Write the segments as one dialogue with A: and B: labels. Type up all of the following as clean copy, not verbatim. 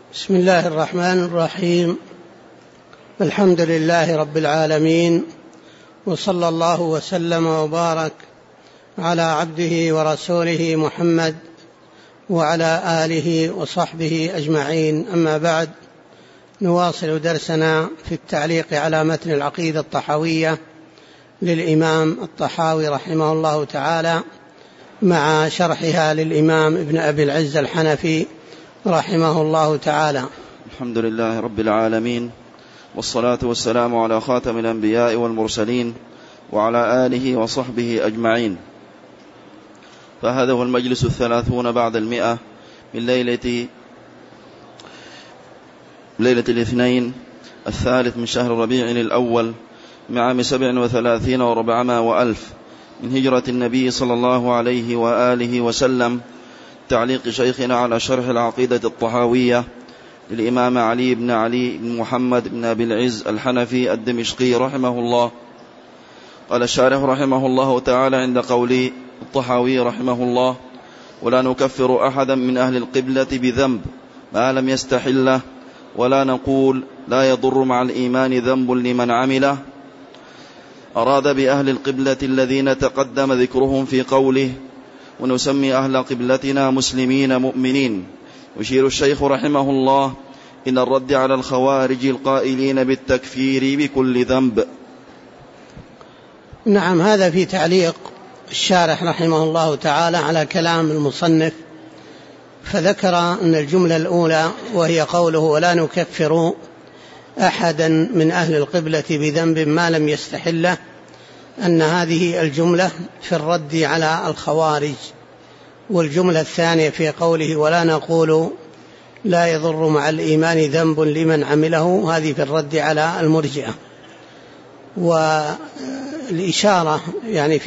A: بسم الله الرحمن الرحيم. الحمد لله رب العالمين، وصلى الله وسلم وبارك على عبده ورسوله محمد وعلى آله وصحبه أجمعين. أما بعد، نواصل درسنا في التعليق على متن العقيدة الطحاوية للإمام الطحاوي رحمه الله تعالى، مع شرحها للإمام ابن أبي العز الحنفي رحمه الله تعالى.
B: الحمد لله رب العالمين، والصلاة والسلام على خاتم الأنبياء والمرسلين وعلى آله وصحبه أجمعين. فهذا هو المجلس 30 بعد 100 من ليلة الاثنين الثالث من شهر ربيع الأول من عام 37 و400 وألف من هجرة النبي صلى الله عليه وآله وسلم، تعليق شيخنا على شرح العقيدة الطحاوية للإمام علي بن محمد بن أبي العز الحنفي الدمشقي رحمه الله. قال الشارح رحمه الله تعالى عند قول الطحاوي رحمه الله: ولا نكفر أحدا من أهل القبلة بذنب ما لم يستحله، ولا نقول لا يضر مع الإيمان ذنب لمن عمله. أراد بأهل القبلة الذين تقدم ذكرهم في قوله: ونسمي أهل قبلتنا مسلمين مؤمنين. يشير الشيخ رحمه الله إلى الرد على الخوارج القائلين بالتكفير بكل ذنب.
A: نعم، هذا في تعليق الشارح رحمه الله تعالى على كلام المصنف، فذكر أن الجملة الأولى وهي قوله ولا نكفر أحدا من أهل القبلة بذنب ما لم يستحله، أن هذه الجملة في الرد على الخوارج، والجملة الثانية في قوله ولا نقول لا يضر مع الإيمان ذنب لمن عمله، هذه في الرد على المرجئة. والإشارة يعني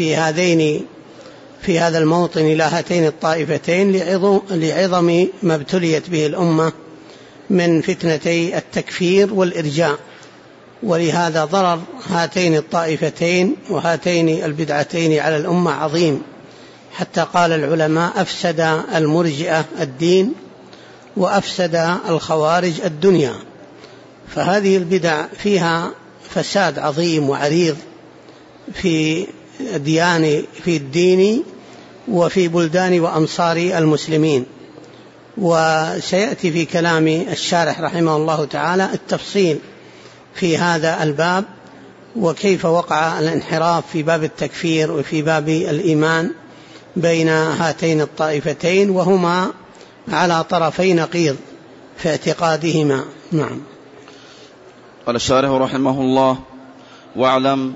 A: في هذا الموطن إلى هاتين الطائفتين لعظم ما ابتليت به الأمة من فتنتي التكفير والإرجاء، ولهذا ضرر هاتين الطائفتين وهاتين البدعتين على الأمة عظيم، حتى قال العلماء أفسد المرجئة الدين وأفسد الخوارج الدنيا. فهذه البدع فيها فساد عظيم وعريض في الدين وفي بلدان وأمصار المسلمين. وسيأتي في كلام الشارح رحمه الله تعالى التفصيل في هذا الباب، وكيف وقع الانحراف في باب التكفير وفي باب الإيمان بين هاتين الطائفتين، وهما على طرفي نقيض في اعتقادهما. نعم.
B: قال الشارح رحمه الله: واعلم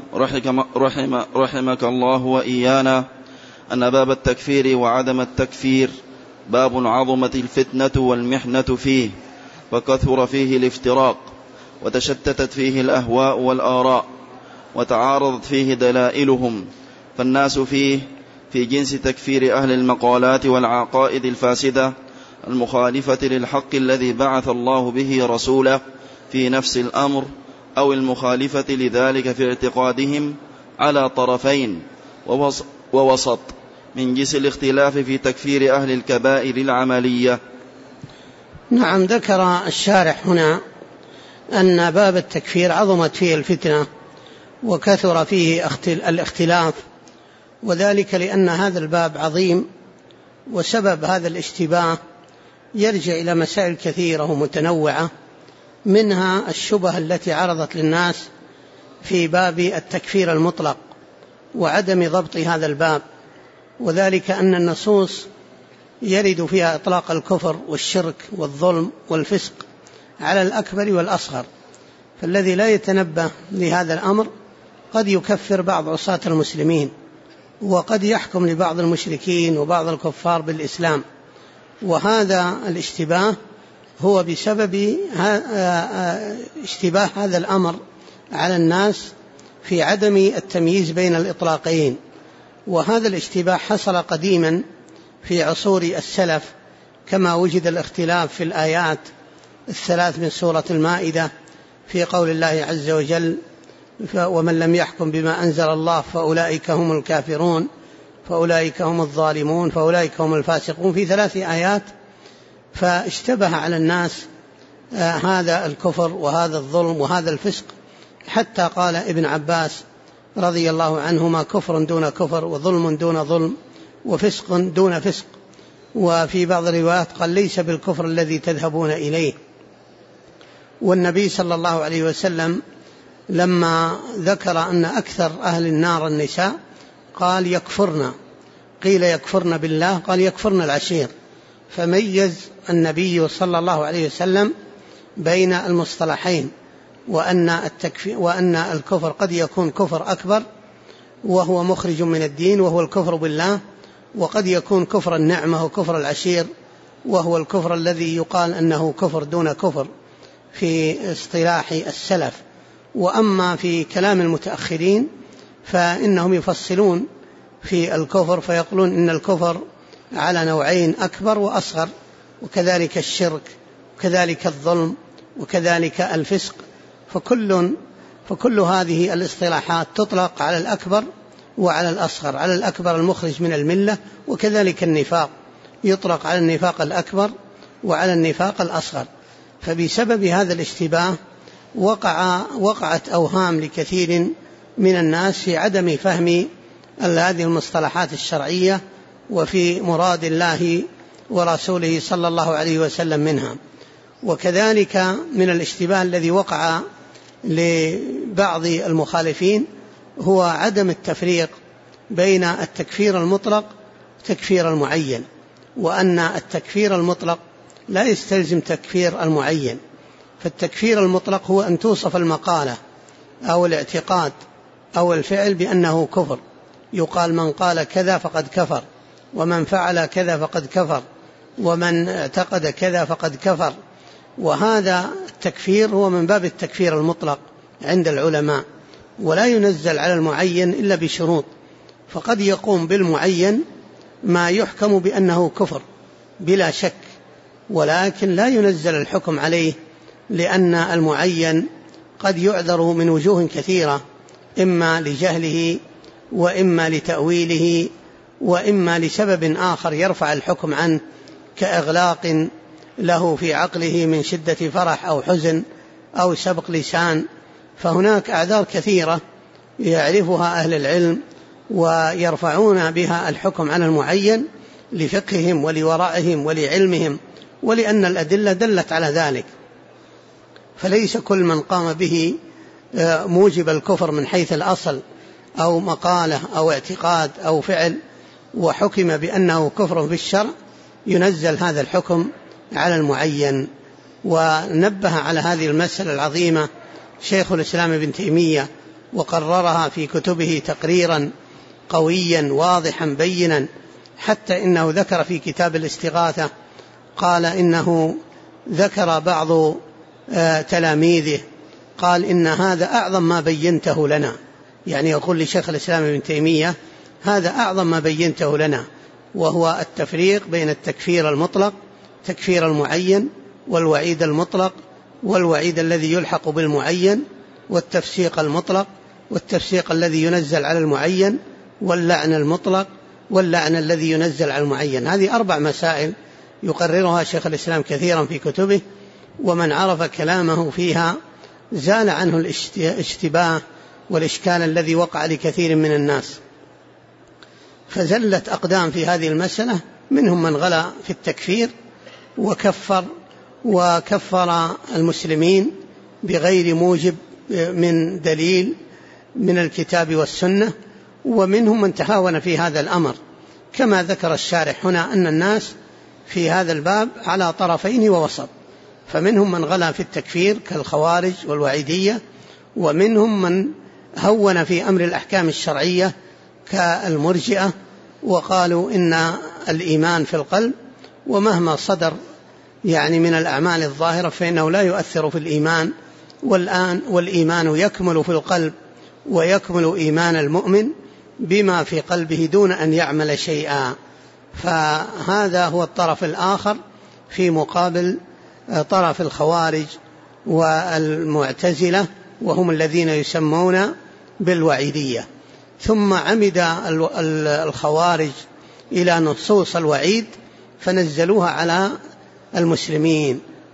B: رحمك الله وإيانا أن باب التكفير وعدم التكفير باب عظمت الفتنة والمحنة فيه، وكثر فيه الافتراق، وتشتتت فيه الأهواء والآراء، وتعارضت فيه دلائلهم، فالناس فيه في جنس تكفير أهل المقالات والعقائد الفاسدة المخالفة للحق الذي بعث الله به رسوله في نفس الأمر، أو المخالفة لذلك في اعتقادهم، على طرفين ووسط من جنس الاختلاف في تكفير أهل الكبائر العملية.
A: نعم، ذكر الشارح هنا أن باب التكفير عظمت فيه الفتنة وكثر فيه الاختلاف، وذلك لأن هذا الباب عظيم، وسبب هذا الاشتباه يرجع إلى مسائل كثيرة ومتنوعة، منها الشبه التي عرضت للناس في باب التكفير المطلق وعدم ضبط هذا الباب، وذلك أن النصوص يرد فيها إطلاق الكفر والشرك والظلم والفسق على الأكبر والأصغر، فالذي لا يتنبه لهذا الأمر قد يكفر بعض عصاة المسلمين، وقد يحكم لبعض المشركين وبعض الكفار بالإسلام. وهذا الاشتباه هو بسبب اشتباه هذا الأمر على الناس في عدم التمييز بين الإطلاقين. وهذا الاشتباه حصل قديما في عصور السلف، كما وجد الاختلاف في الآيات الثلاث من سورة المائدة في قول الله عز وجل: ومن لم يحكم بما أنزل الله فأولئك هم الكافرون، فأولئك هم الظالمون، فأولئك هم الفاسقون، في 3 آيات. فاشتبه على الناس هذا الكفر وهذا الظلم وهذا الفسق، حتى قال ابن عباس رضي الله عنهما: كفر دون كفر، وظلم دون ظلم، وفسق دون فسق. وفي بعض الروايات قال: ليس بالكفر الذي تذهبون إليه. والنبي صلى الله عليه وسلم لما ذكر أن أكثر أهل النار النساء قال: يكفرن. قيل: يكفرن بالله؟ قال: يكفرن العشير. فميز النبي صلى الله عليه وسلم بين المصطلحين، وأن الكفر قد يكون كفر أكبر وهو مخرج من الدين وهو الكفر بالله، وقد يكون كفر النعمة وكفر العشير وهو الكفر الذي يقال أنه كفر دون كفر في اصطلاح السلف. وأما في كلام المتأخرين فإنهم يفصلون في الكفر فيقولون إن الكفر على نوعين: أكبر وأصغر، وكذلك الشرك، وكذلك الظلم، وكذلك الفسق. فكل هذه الاصطلاحات تطلق على الأكبر وعلى الأصغر. على الأكبر المخرج من الملة، وكذلك النفاق يطلق على النفاق الأكبر وعلى النفاق الأصغر. فبسبب هذا الاشتباه وقعت أوهام لكثير من الناس في عدم فهم هذه المصطلحات الشرعية وفي مراد الله ورسوله صلى الله عليه وسلم منها. وكذلك من الاشتباه الذي وقع لبعض المخالفين هو عدم التفريق بين التكفير المطلق والتكفير المعين، وأن التكفير المطلق لا يستلزم تكفير المعين. فالتكفير المطلق هو أن توصف المقالة أو الاعتقاد أو الفعل بأنه كفر، يقال: من قال كذا فقد كفر، ومن فعل كذا فقد كفر، ومن اعتقد كذا فقد كفر. وهذا التكفير هو من باب التكفير المطلق عند العلماء، ولا ينزل على المعين إلا بشروط. فقد يقوم بالمعين ما يحكم بأنه كفر بلا شك، ولكن لا ينزل الحكم عليه، لأن المعين قد يعذر من وجوه كثيرة، إما لجهله، وإما لتأويله، وإما لسبب آخر يرفع الحكم عنه، كإغلاق له في عقله من شدة فرح أو حزن أو سبق لسان. فهناك أعذار كثيرة يعرفها أهل العلم ويرفعون بها الحكم عن المعين لفقههم ولورعهم ولعلمهم، ولأن الأدلة دلت على ذلك. فليس كل من قام به موجب الكفر من حيث الأصل أو مقالة أو اعتقاد أو فعل وحكم بأنه كفر بالشرع ينزل هذا الحكم على المعين. ونبه على هذه المسألة العظيمة شيخ الإسلام ابن تيمية، وقررها في كتبه تقريرا قويا واضحا بينا، حتى إنه ذكر في كتاب الاستغاثة، قال إنه ذكر بعض تلاميذه قال: إن هذا أعظم ما بينته لنا. يعني يقول لشيخ الإسلام ابن تيمية: هذا أعظم ما بينته لنا، وهو التفريق بين التكفير المطلق، تكفير المعين، والوعيد المطلق، والوعيد الذي يلحق بالمعين، والتفسيق المطلق، والتفسيق الذي ينزل على المعين، واللعن المطلق، واللعن الذي ينزل على المعين. هذه 4 مسائل يقررها شيخ الإسلام كثيرا في كتبه، ومن عرف كلامه فيها زال عنه الاشتباه والإشكال الذي وقع لكثير من الناس. فزلت أقدام في هذه المسألة، منهم من غلا في التكفير وكفر المسلمين بغير موجب من دليل من الكتاب والسنة، ومنهم من تهاون في هذا الأمر، كما ذكر الشارح هنا أن الناس في هذا الباب على طرفين ووسط. فمنهم من غلا في التكفير كالخوارج والوعيدية، ومنهم من هون في أمر الأحكام الشرعية كالمرجئة، وقالوا إن الإيمان في القلب، ومهما صدر يعني من الأعمال الظاهرة فإنه لا يؤثر في الإيمان، والإيمان يكمل في القلب، ويكمل إيمان المؤمن بما في قلبه دون أن يعمل شيئا. فهذا هو الطرف الآخر في مقابل طرف الخوارج والمعتزلة، وهم الذين يسمون بالوعيدية. ثم عمد الخوارج إلى نصوص الوعيد فنزلوها على المسلمين،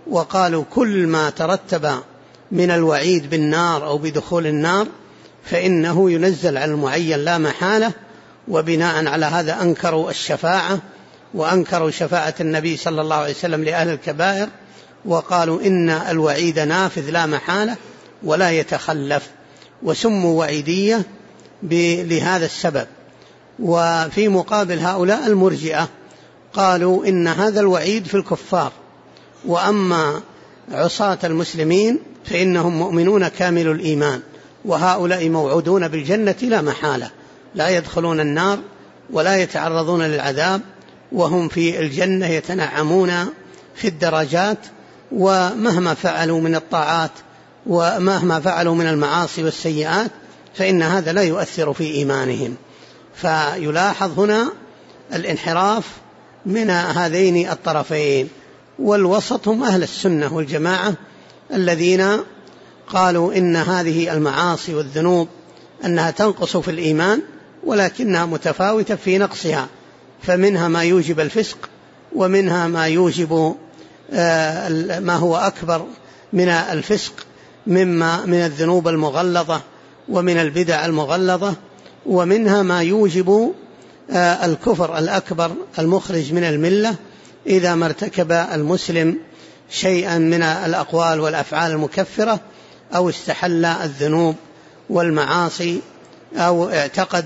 A: وقالوا كل ما ترتب من الوعيد بالنار أو بدخول النار فإنه ينزل على المعين لا محالة، وبناء على هذا أنكروا الشفاعة وأنكروا شفاعة النبي صلى الله عليه وسلم لأهل الكبائر، وقالوا إن الوعيد نافذ لا محالة ولا يتخلف، وسموا وعيدية لهذا السبب. وفي مقابل هؤلاء المرجئة قالوا إن هذا الوعيد في الكفار، وأما عصاة المسلمين فإنهم مؤمنون كامل الإيمان، وهؤلاء موعودون بالجنة لا محالة، لا يدخلون النار ولا يتعرضون للعذاب، وهم في الجنة يتنعمون في الدرجات، ومهما فعلوا من الطاعات ومهما فعلوا من المعاصي والسيئات فإن هذا لا يؤثر في إيمانهم. فيلاحظ هنا الانحراف من هذين الطرفين، والوسط هم أهل السنة والجماعة الذين قالوا إن هذه المعاصي والذنوب أنها تنقص في الإيمان ولكنها متفاوتة في نقصها، فمنها ما يوجب الفسق، ومنها ما يوجب ما هو أكبر من الفسق من الذنوب المغلظة ومن البدع المغلظة، ومنها ما يوجب الكفر الأكبر المخرج من الملة إذا ما ارتكب المسلم شيئا من الأقوال والأفعال المكفرة، أو استحل الذنوب والمعاصي، أو اعتقد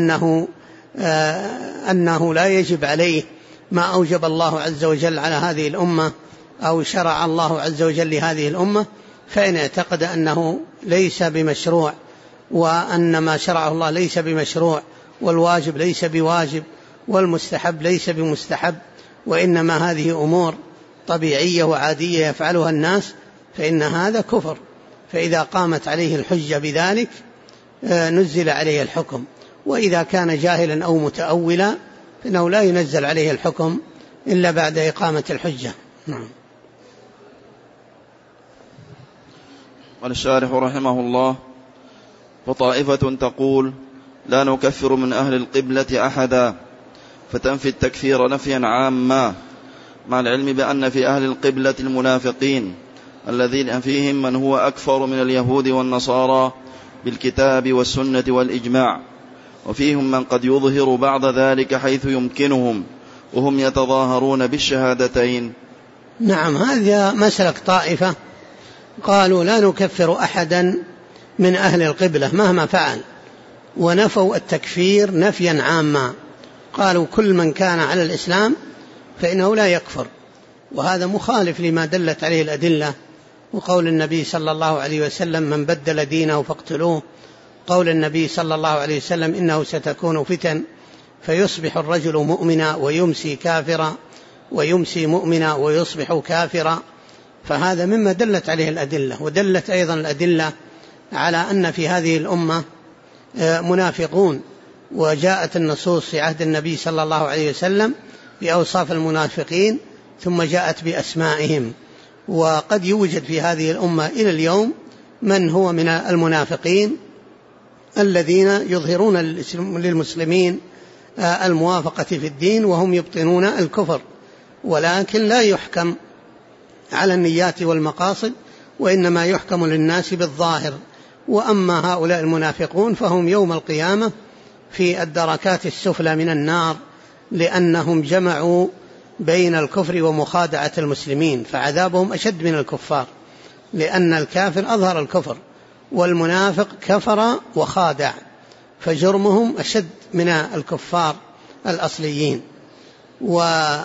A: أنه لا يجب عليه ما أوجب الله عز وجل على هذه الأمة أو شرع الله عز وجل لهذه الأمة، فإن اعتقد أنه ليس بمشروع، وأن ما شرعه الله ليس بمشروع، والواجب ليس بواجب، والمستحب ليس بمستحب، وإنما هذه أمور طبيعية وعادية يفعلها الناس، فإن هذا كفر. فإذا قامت عليه الحجة بذلك نزل عليه الحكم، وإذا كان جاهلا أو متأولا فإنه لا ينزل عليه الحكم إلا بعد إقامة الحجة. نعم.
B: قال الشارح رحمه الله: وطائفة تقول لا نكفر من أهل القبلة أحدا، فتنفي التكفير نفيا عاما، مع العلم بأن في أهل القبلة المنافقين الذين فيهم من هو أكفر من اليهود والنصارى بالكتاب والسنة والإجماع، وفيهم من قد يظهر بعض ذلك حيث يمكنهم، وهم يتظاهرون بالشهادتين.
A: نعم، هذا مسلك طائفة قالوا لا نكفر أحدا من أهل القبلة مهما فعل، ونفوا التكفير نفيا عاما، قالوا كل من كان على الإسلام فإنه لا يكفر، وهذا مخالف لما دلت عليه الأدلة، وقول النبي صلى الله عليه وسلم من بدل دينه فاقتلوه، قول النبي صلى الله عليه وسلم إنه ستكون فتن فيصبح الرجل مؤمنا ويمسي كافرا، ويمسي مؤمنا ويصبح كافرا، فهذا مما دلت عليه الأدلة. ودلت أيضا الأدلة على أن في هذه الأمة منافقون، وجاءت النصوص في عهد النبي صلى الله عليه وسلم بأوصاف المنافقين ثم جاءت بأسمائهم، وقد يوجد في هذه الأمة إلى اليوم من هو من المنافقين الذين يظهرون للمسلمين الموافقة في الدين وهم يبطنون الكفر، ولكن لا يحكم على النيات والمقاصد، وإنما يحكم للناس بالظاهر. وأما هؤلاء المنافقون فهم يوم القيامة في الدركات السفلى من النار، لأنهم جمعوا بين الكفر ومخادعة المسلمين، فعذابهم أشد من الكفار، لأن الكافر أظهر الكفر والمنافق كفر وخادع، فجرمهم أشد من الكفار الأصليين. وهذا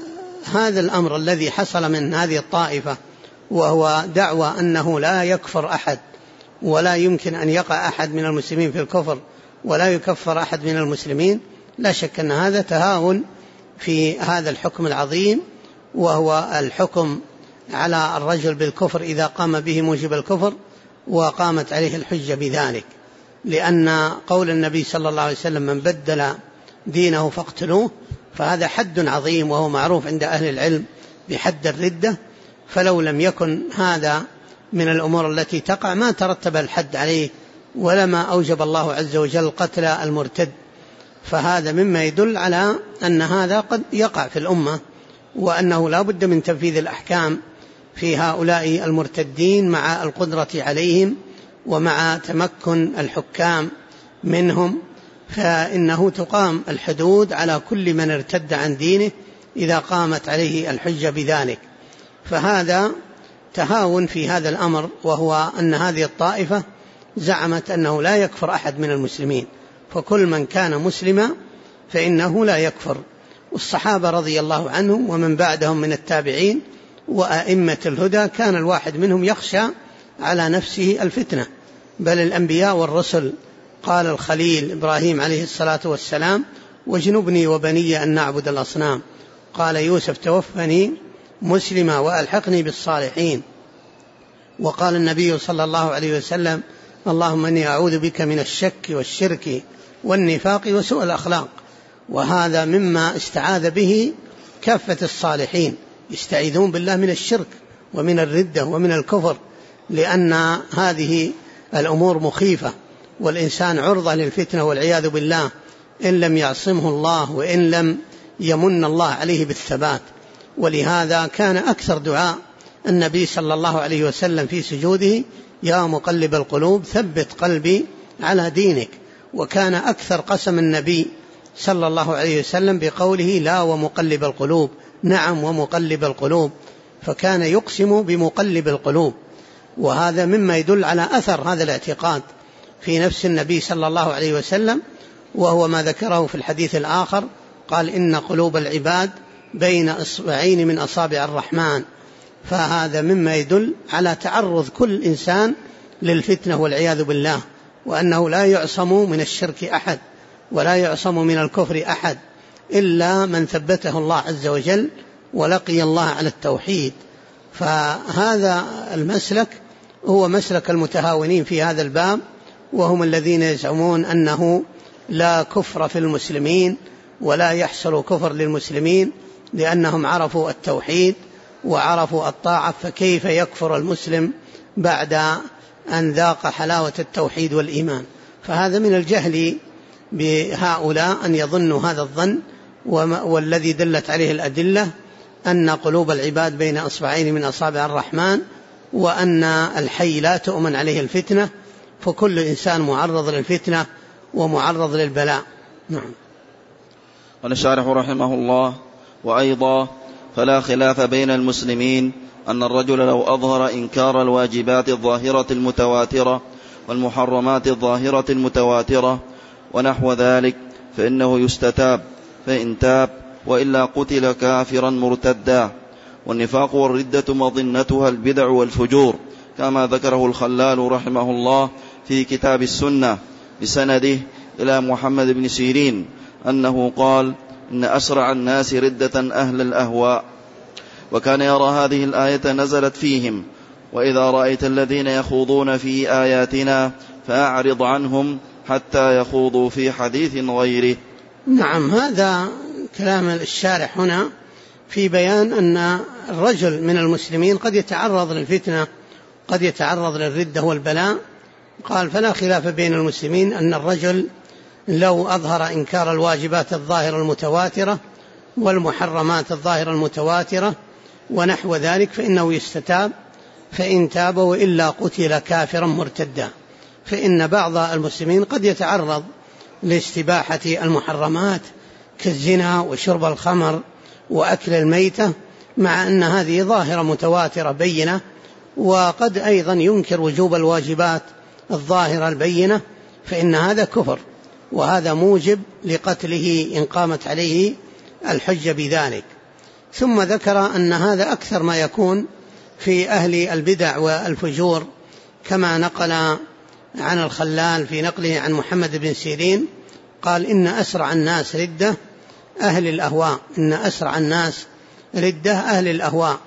A: الأمر الذي حصل من هذه الطائفة، وهو دعوى أنه لا يكفر أحد ولا يمكن أن يقع أحد من المسلمين في الكفر ولا يكفر أحد من المسلمين، لا شك أن هذا تهاون في هذا الحكم العظيم، وهو الحكم على الرجل بالكفر إذا قام به موجب الكفر وقامت عليه الحجة بذلك، لأن قول النبي صلى الله عليه وسلم من بدل دينه فاقتلوه، فهذا حد عظيم، وهو معروف عند أهل العلم بحد الردة، فلو لم يكن هذا من الأمور التي تقع ما ترتب الحد عليه، ولما أوجب الله عز وجل قتل المرتد. فهذا مما يدل على أن هذا قد يقع في الأمة، وأنه لا بد من تنفيذ الأحكام في هؤلاء المرتدين مع القدرة عليهم ومع تمكن الحكام منهم، فإنه تقام الحدود على كل من ارتد عن دينه إذا قامت عليه الحجة بذلك. فهذا تهاون في هذا الأمر، وهو أن هذه الطائفة زعمت أنه لا يكفر أحد من المسلمين، فكل من كان مسلما فإنه لا يكفر. والصحابة رضي الله عنهم ومن بعدهم من التابعين وأئمة الهدى كان الواحد منهم يخشى على نفسه الفتنة، بل الأنبياء والرسل قال الخليل إبراهيم عليه الصلاة والسلام: واجنبني وبني أن نعبد الأصنام. قال يوسف: توفني مسلما وألحقني بالصالحين. وقال النبي صلى الله عليه وسلم: اللهم إني أعوذ بك من الشك والشرك والنفاق وسوء الأخلاق. وهذا مما استعاذ به كافة الصالحين، يستعيذون بالله من الشرك ومن الردة ومن الكفر، لأن هذه الأمور مخيفة، والإنسان عرضة للفتنة والعياذ بالله إن لم يعصمه الله وإن لم يمن الله عليه بالثبات. ولهذا كان أكثر دعاء النبي صلى الله عليه وسلم في سجوده: يا مقلب القلوب ثبت قلبي على دينك. وكان أكثر قسم النبي صلى الله عليه وسلم بقوله: لا ومقلب القلوب، نعم ومقلب القلوب، فكان يقسم بمقلب القلوب. وهذا مما يدل على أثر هذا الاعتقاد في نفس النبي صلى الله عليه وسلم، وهو ما ذكره في الحديث الآخر، قال: إن قلوب العباد بين إصبعين من أصابع الرحمن. فهذا مما يدل على تعرض كل إنسان للفتنة والعياذ بالله، وأنه لا يعصم من الشرك أحد ولا يعصم من الكفر أحد إلا من ثبته الله عز وجل ولقي الله على التوحيد. فهذا المسلك هو مسلك المتهاونين في هذا الباب، وهم الذين يزعمون أنه لا كفر في المسلمين ولا يحصل كفر للمسلمين لأنهم عرفوا التوحيد وعرفوا الطاعة، فكيف يكفر المسلم بعد أن ذاق حلاوة التوحيد والإيمان؟ فهذا من الجهل بهؤلاء أن يظنوا هذا الظن، والذي دلت عليه الأدلة أن قلوب العباد بين أصبعين من أصابع الرحمن، وأن الحي لا تؤمن عليه الفتنة، فكل إنسان معرض للفتنة ومعرض للبلاء. نعم.
B: قال الشارح رحمه الله: وأيضا فلا خلاف بين المسلمين أن الرجل لو أظهر إنكار الواجبات الظاهرة المتواترة والمحرمات الظاهرة المتواترة ونحو ذلك فإنه يستتاب، فإن تاب وإلا قتل كافرا مرتدا. والنفاق والردة مظنتها البدع والفجور، كما ذكره الخلال رحمه الله في كتاب السنة بسنده إلى محمد بن سيرين أنه قال: إن أسرع الناس ردة أهل الأهواء. وكان يرى هذه الآية نزلت فيهم: وإذا رأيت الذين يخوضون في آياتنا فأعرض عنهم حتى يخوضوا في حديث غيره.
A: نعم، هذا كلام الشارح هنا في بيان أن الرجل من المسلمين قد يتعرض للفتنة، قد يتعرض للردة والبلاء. قال: فلا خلاف بين المسلمين أن الرجل لو أظهر إنكار الواجبات الظاهرة المتواترة والمحرمات الظاهرة المتواترة ونحو ذلك فإنه يستتاب، فإن تاب وإلا قتل كافرا مرتدا. فإن بعض المسلمين قد يتعرض لاستباحة المحرمات كالزنا وشرب الخمر وأكل الميتة، مع أن هذه ظاهرة متواترة بينة، وقد أيضا ينكر وجوب الواجبات الظاهرة البينة، فإن هذا كفر، وهذا موجب لقتله إن قامت عليه الحجة بذلك. ثم ذكر أن هذا أكثر ما يكون في أهل البدع والفجور، كما نقل عن الخلال في نقله عن محمد بن سيرين قال: إن أسرع الناس ردة أهل الأهواء. إن أسرع الناس ردة أهل الأهواء،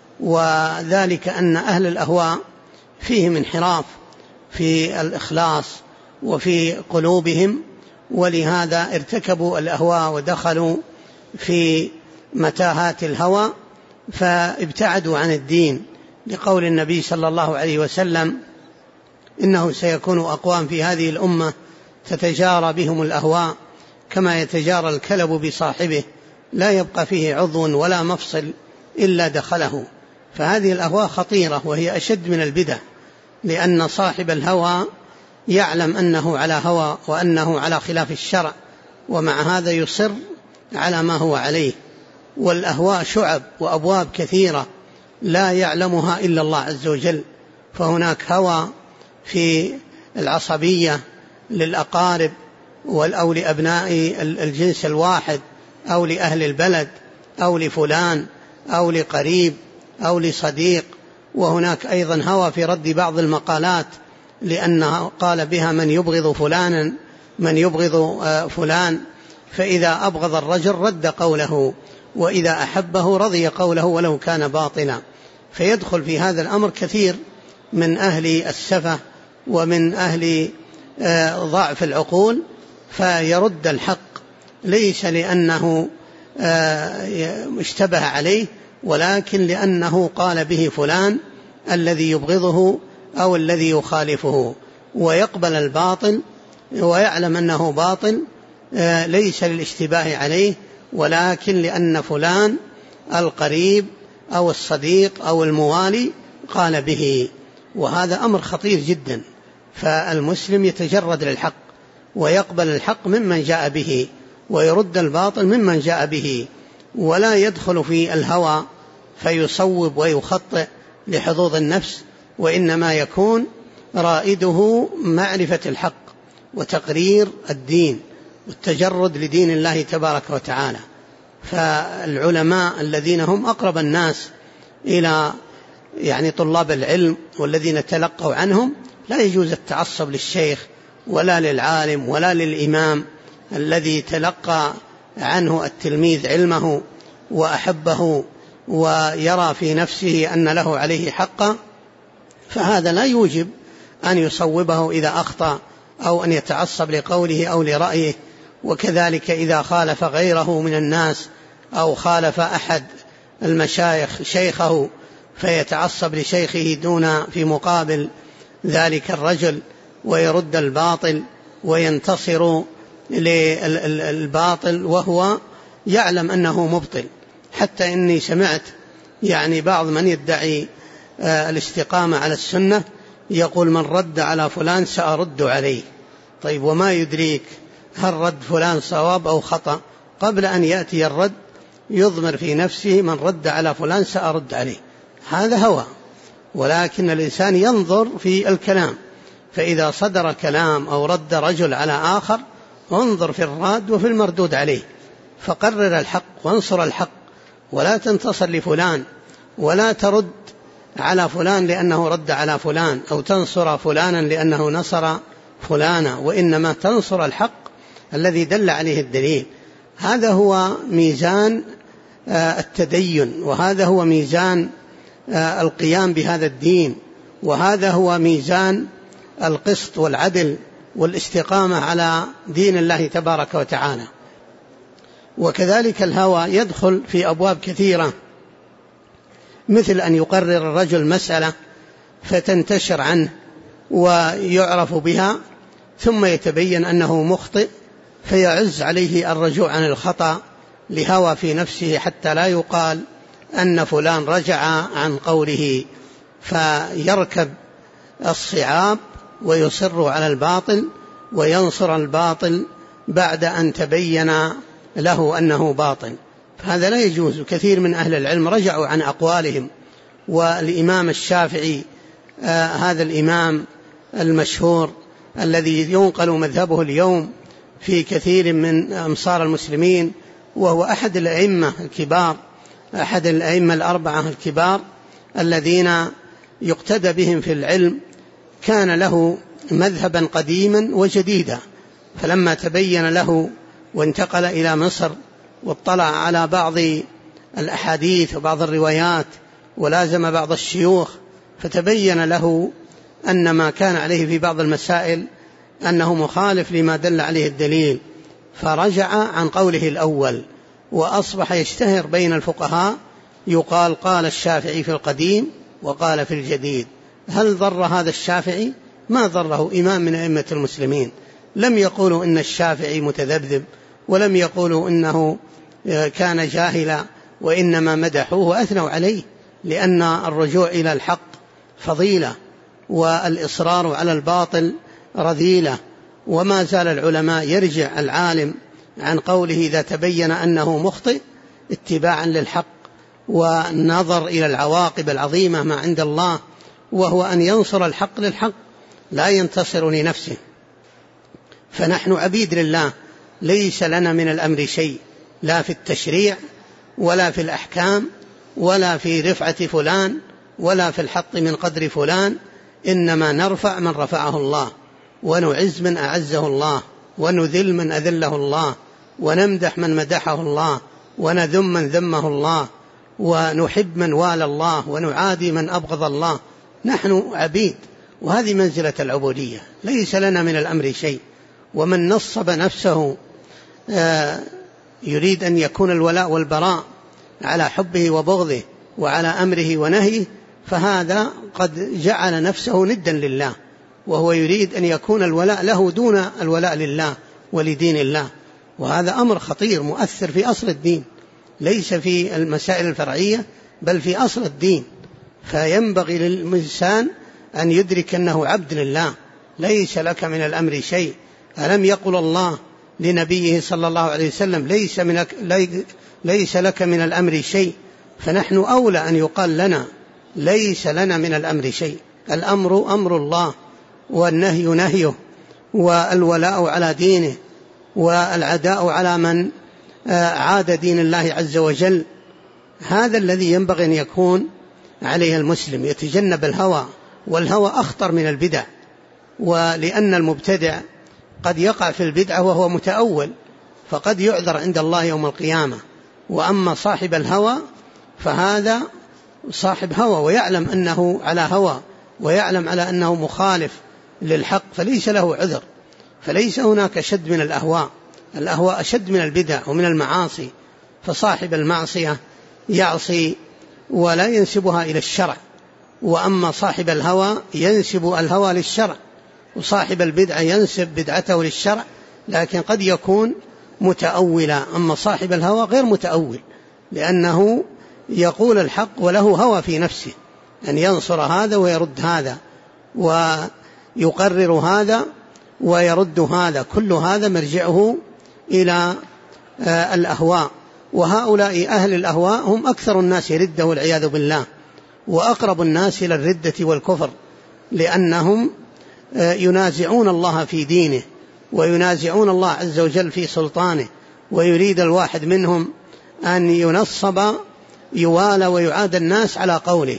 A: وذلك أن أهل الأهواء فيهم انحراف في الإخلاص وفي قلوبهم، ولهذا ارتكبوا الأهواء ودخلوا في متاهات الهوى فابتعدوا عن الدين، لقول النبي صلى الله عليه وسلم: إنه سيكون أقوام في هذه الأمة تتجارى بهم الأهواء كما يتجارى الكلب بصاحبه، لا يبقى فيه عضو ولا مفصل إلا دخله. فهذه الأهواء خطيرة وهي أشد من البدع، لأن صاحب الهوى يعلم أنه على هوى وأنه على خلاف الشرع، ومع هذا يصر على ما هو عليه. والأهواء شعب وأبواب كثيرة لا يعلمها إلا الله عز وجل. فهناك هوى في العصبية للأقارب أو لأبناء الجنس الواحد أو لأهل البلد أو لفلان أو لقريب أو لصديق. وهناك أيضا هوى في رد بعض المقالات لأنها قال بها من يبغض فلانا من يبغض فلان، فإذا أبغض الرجل رد قوله، وإذا أحبه رضي قوله ولو كان باطلا. فيدخل في هذا الأمر كثير من أهل السفة ومن أهل ضعف العقول، فيرد الحق ليس لأنه اشتبه عليه، ولكن لأنه قال به فلان الذي يبغضه أو الذي يخالفه، ويقبل الباطل ويعلم أنه باطل ليس للاشتباه عليه، ولكن لأن فلان القريب أو الصديق أو الموالي قال به. وهذا أمر خطير جدا. فالمسلم يتجرد للحق ويقبل الحق ممن جاء به ويرد الباطل ممن جاء به، ولا يدخل في الهوى فيصوب ويخطئ لحظوظ النفس، وإنما يكون رائده معرفة الحق وتقرير الدين والتجرد لدين الله تبارك وتعالى. فالعلماء الذين هم أقرب الناس إلى طلاب العلم والذين تلقوا عنهم لا يجوز التعصب للشيخ ولا للعالم ولا للإمام الذي تلقى عنه التلميذ علمه وأحبه ويرى في نفسه أن له عليه حقا، فهذا لا يوجب أن يصوبه إذا أخطأ أو أن يتعصب لقوله أو لرأيه. وكذلك إذا خالف غيره من الناس أو خالف أحد المشايخ شيخه فيتعصب لشيخه دون في مقابل ذلك الرجل ويرد الباطل وينتصر للباطل وهو يعلم أنه مبطل. حتى إني سمعت بعض من يدعي الاستقامة على السنة يقول من رد على فلان سأرد عليه. طيب وما يدريك هل رد فلان صواب أو خطأ؟ قبل أن يأتي الرد يضمر في نفسه من رد على فلان سأرد عليه. هذا هوى. ولكن الإنسان ينظر في الكلام، فإذا صدر كلام أو رد رجل على آخر انظر في الراد وفي المردود عليه، فقرر الحق وانصر الحق، ولا تنتصر لفلان ولا ترد على فلان لأنه رد على فلان أو تنصر فلانا لأنه نصر فلانا، وإنما تنصر الحق الذي دل عليه الدليل. هذا هو ميزان التدين، وهذا هو ميزان القيام بهذا الدين، وهذا هو ميزان القسط والعدل والاستقامة على دين الله تبارك وتعالى. وكذلك الهوى يدخل في أبواب كثيرة، مثل أن يقرر الرجل مسألة فتنتشر عنه ويعرف بها ثم يتبين أنه مخطئ فيعز عليه الرجوع عن الخطأ لهوى في نفسه حتى لا يقال أن فلان رجع عن قوله، فيركب الصعاب ويصر على الباطل وينصر الباطل بعد أن تبين له أنه باطل. فهذا لا يجوز. كثير من أهل العلم رجعوا عن أقوالهم، والإمام الشافعي هذا الإمام المشهور الذي ينقل مذهبه اليوم في كثير من أمصار المسلمين، وهو أحد الأئمة الكبار، أحد الأئمة الأربعة الكبار الذين يقتدى بهم في العلم، كان له مذهبا قديما وجديدا، فلما تبين له وانتقل إلى مصر واطلع على بعض الأحاديث وبعض الروايات ولازم بعض الشيوخ، فتبين له أن ما كان عليه في بعض المسائل أنه مخالف لما دل عليه الدليل، فرجع عن قوله الأول، وأصبح يشتهر بين الفقهاء يقال قال الشافعي في القديم وقال في الجديد. هل ضر هذا الشافعي؟ ما ضره. إمام من أئمة المسلمين، لم يقولوا إن الشافعي متذبذب، ولم يقولوا إنه كان جاهلا، وإنما مدحوه وأثنوا عليه لأن الرجوع إلى الحق فضيلة، والإصرار على الباطل رذيلة. وما زال العلماء يرجع العالم عن قوله إذا تبين أنه مخطئ اتباعا للحق والنظر إلى العواقب العظيمة ما عند الله، وهو أن ينصر الحق للحق لا ينتصر لنفسه. فنحن عبيد لله، ليس لنا من الأمر شيء، لا في التشريع ولا في الأحكام ولا في رفعة فلان ولا في الحط من قدر فلان، إنما نرفع من رفعه الله، ونعز من أعزه الله، ونذل من أذله الله، ونمدح من مدحه الله، ونذم من ذمه الله، ونحب من والى الله، ونعادي من أبغض الله. نحن عبيد، وهذه منزلة العبودية، ليس لنا من الأمر شيء. ومن نصب نفسه يريد أن يكون الولاء والبراء على حبه وبغضه وعلى أمره ونهيه، فهذا قد جعل نفسه ندا لله، وهو يريد أن يكون الولاء له دون الولاء لله ولدين الله. وهذا أمر خطير مؤثر في أصل الدين، ليس في المسائل الفرعية بل في أصل الدين. فينبغي للإنسان أن يدرك أنه عبد لله، ليس لك من الأمر شيء. ألم يقل الله لنبيه صلى الله عليه وسلم ليس لك من الأمر شيء؟ فنحن أولى أن يقال لنا ليس لنا من الأمر شيء. الأمر أمر الله، والنهي نهيه، والولاء على دينه، والعداء على من عاد دين الله عز وجل. هذا الذي ينبغي أن يكون عليه المسلم، يتجنب الهوى، والهوى أخطر من البدع. ولأن المبتدع قد يقع في البدعة وهو متأول، فقد يعذر عند الله يوم القيامة. وأما صاحب الهوى فهذا صاحب هوى ويعلم أنه على هوى، ويعلم على أنه مخالف للحق، فليس له عذر. فليس هناك شد من الأهواء، الأهواء أشد من البدع ومن المعاصي. فصاحب المعصية يعصي ولا ينسبها إلى الشرع، وأما صاحب الهوى ينسب الهوى للشرع، وصاحب البدعة ينسب بدعته للشرع، لكن قد يكون متأولا. أما صاحب الهوى غير متأول، لأنه يقول الحق وله هوى في نفسه أن ينصر هذا ويرد هذا، ويقرر هذا ويرد هذا. كل هذا مرجعه إلى الأهواء. وهؤلاء أهل الأهواء هم أكثر الناس ردة والعياذ بالله، وأقرب الناس إلى الردة والكفر، لأنهم ينازعون الله في دينه، وينازعون الله عز وجل في سلطانه. ويريد الواحد منهم أن ينصب يوالى ويعاد الناس على قوله،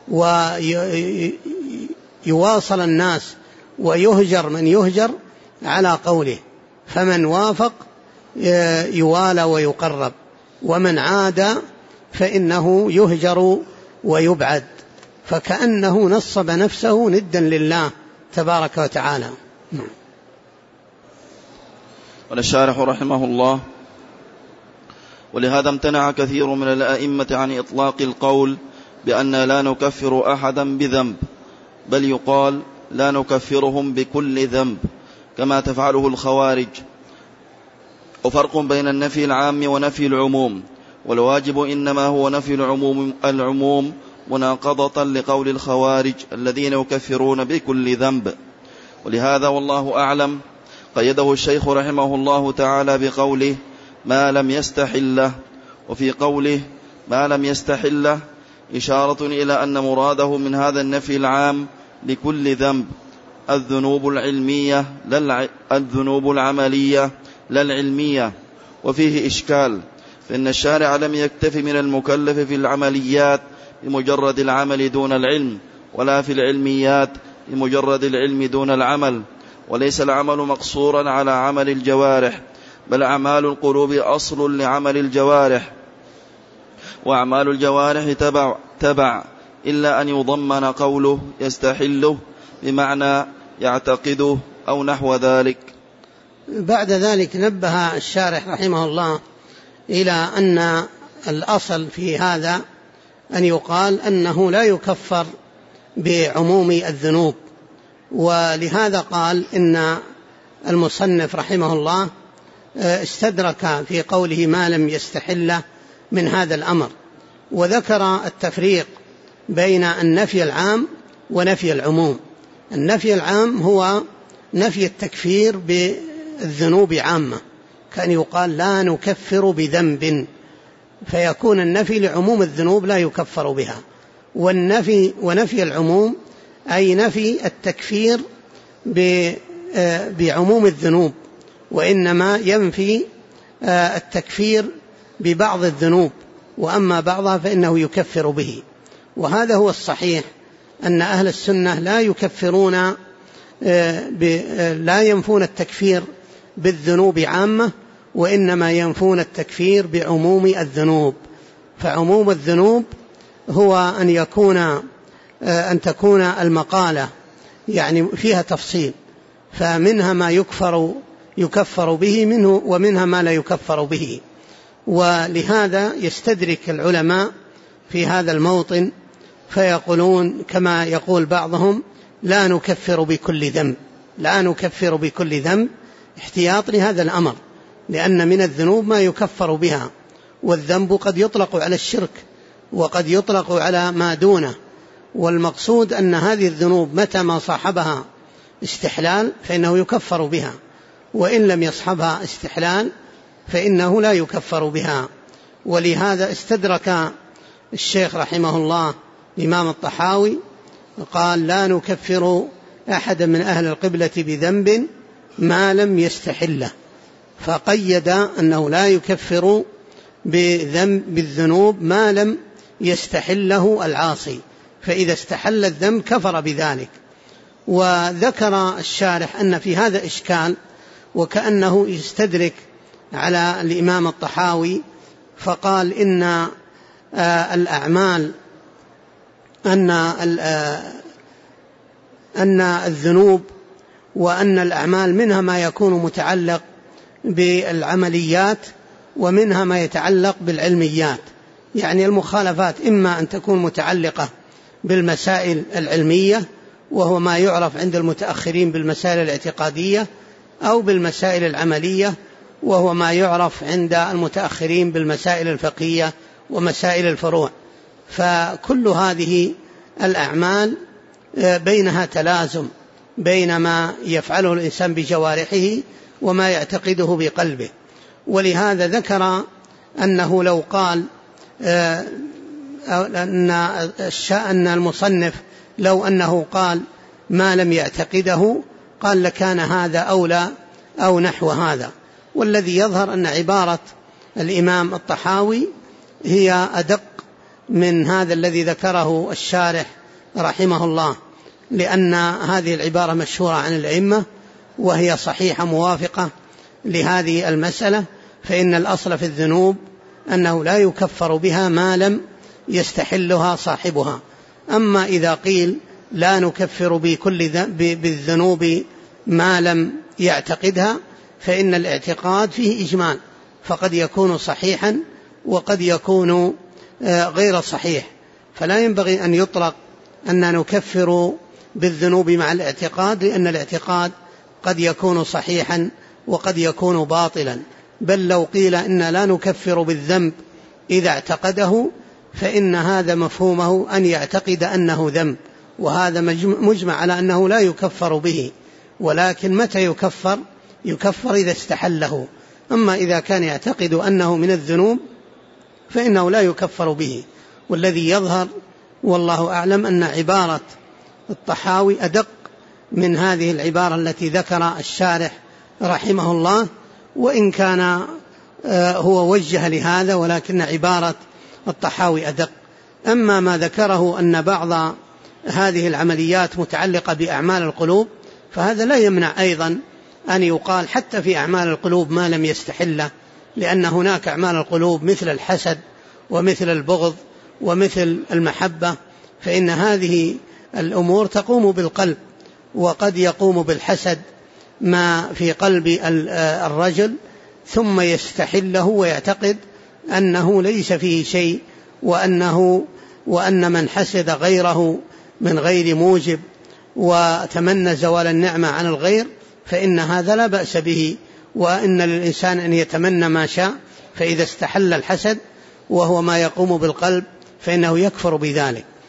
A: ويواصل الناس ويهجر من يهجر على قوله. فمن وافق يوالى ويقرب، ومن عاد فإنه يهجر ويبعد. فكأنه نصب نفسه ندا لله تبارك وتعالى.
B: قال الشارح رحمه الله: ولهذا امتنع كثير من الأئمة عن إطلاق القول بأن لا نكفر أحدا بذنب، بل يقال لا نكفرهم بكل ذنب كما تفعله الخوارج. وفرق بين النفي العام ونفي العموم، والواجب إنما هو نفي العموم مناقضة لقول الخوارج الذين يكفرون بكل ذنب. ولهذا والله أعلم قيده الشيخ رحمه الله تعالى بقوله ما لم يستحله، وفي قوله ما لم يستحله إشارة إلى أن مراده من هذا النفي العام لكل ذنب الذنوب العملية لا العلمية. وفيه إشكال، فإن الشارع لم يكتف من المكلف في العمليات بمجرد العمل دون العلم، ولا في العلميات بمجرد العلم دون العمل. وليس العمل مقصورا على عمل الجوارح، بل أعمال القلوب أصل لعمل الجوارح، وأعمال الجوارح تبع إلا أن يضمن قوله يستحله بمعنى يعتقده أو نحو ذلك.
A: بعد ذلك نبه الشارح رحمه الله إلى أن الأصل في هذا أن يقال أنه لا يكفر بعموم الذنوب. ولهذا قال إن المصنف رحمه الله استدرك في قوله ما لم يستحله من هذا الأمر، وذكر التفريق بين النفي العام ونفي العموم. النفي العام هو نفي التكفير بالذنوب عامة، كان يقال لا نكفر بذنب، فيكون النفي لعموم الذنوب لا يكفر بها. ونفي العموم أي نفي التكفير بعموم الذنوب، وإنما ينفي التكفير ببعض الذنوب، وأما بعضها فإنه يكفر به. وهذا هو الصحيح، أن أهل السنة لا يكفرون لا ينفون التكفير بالذنوب عامة، وإنما ينفون التكفير بعموم الذنوب. فعموم الذنوب هو أن تكون المقالة يعني فيها تفصيل، فمنها ما يكفر به منه، ومنها ما لا يكفر به. ولهذا يستدرك العلماء في هذا الموطن فيقولون كما يقول بعضهم: لا نكفر بكل ذنب، لا نكفر بكل ذنب، احتياط لهذا الأمر، لأن من الذنوب ما يكفر بها، والذنب قد يطلق على الشرك وقد يطلق على ما دونه. والمقصود أن هذه الذنوب متى ما صاحبها استحلال فإنه يكفر بها، وإن لم يصحبها استحلال فإنه لا يكفر بها. ولهذا استدرك الشيخ رحمه الله الإمام الطحاوي قال: لا نكفر أحد من أهل القبلة بذنب ما لم يستحله، فقيد أنه لا يكفر بالذنوب ما لم يستحله العاصي، فإذا استحل الذنب كفر بذلك. وذكر الشارح أن في هذا إشكال، وكأنه يستدرك على الإمام الطحاوي، فقال: إن الأعمال أن الذنوب وأن الأعمال منها ما يكون متعلق بالعمليات ومنها ما يتعلق بالعلميات. يعني المخالفات إما أن تكون متعلقة بالمسائل العلمية، وهو ما يعرف عند المتأخرين بالمسائل الاعتقادية، أو بالمسائل العملية، وهو ما يعرف عند المتأخرين بالمسائل الفقهية ومسائل الفروع. فكل هذه الأعمال بينها تلازم بين ما يفعله الإنسان بجوارحه وما يعتقده بقلبه. ولهذا ذكر أنه لو قال أن المصنف لو أنه قال ما لم يعتقده قال لكان هذا أولى أو نحو هذا. والذي يظهر أن عبارة الإمام الطحاوي هي أدق من هذا الذي ذكره الشارح رحمه الله، لأن هذه العبارة مشهورة عن الأئمة وهي صحيحة موافقة لهذه المسألة. فإن الأصل في الذنوب أنه لا يكفر بها ما لم يستحلها صاحبها. أما إذا قيل لا نكفر بالذنوب ما لم يعتقدها، فإن الاعتقاد فيه إجمال، فقد يكون صحيحا وقد يكون غير صحيح، فلا ينبغي أن يطلق أن نكفر بالذنوب مع الاعتقاد، لأن الاعتقاد قد يكون صحيحا وقد يكون باطلا. بل لو قيل إن لا نكفر بالذنب إذا اعتقده، فإن هذا مفهومه أن يعتقد أنه ذنب، وهذا مجمع على أنه لا يكفر به. ولكن متى يكفر؟ يكفر إذا استحله. أما إذا كان يعتقد أنه من الذنوب فإنه لا يكفر به. والذي يظهر والله أعلم أن عبارة الطحاوي أدق من هذه العبارة التي ذكر الشارح رحمه الله، وإن كان هو وجه لهذا، ولكن عبارة الطحاوي أدق. أما ما ذكره أن بعض هذه العمليات متعلقة بأعمال القلوب، فهذا لا يمنع أيضا أن يقال حتى في أعمال القلوب ما لم يستحله، لأن هناك أعمال القلوب مثل الحسد ومثل البغض ومثل المحبة، فإن هذه الأمور تقوم بالقلب، وقد يقوم بالحسد ما في قلب الرجل ثم يستحله ويعتقد أنه ليس فيه شيء، وأن من حسد غيره من غير موجب وتمنى زوال النعمة عن الغير فإن هذا لا بأس به، وإن للإنسان أن يتمنى ما شاء، فإذا استحل الحسد وهو ما يقوم بالقلب فإنه يكفر بذلك.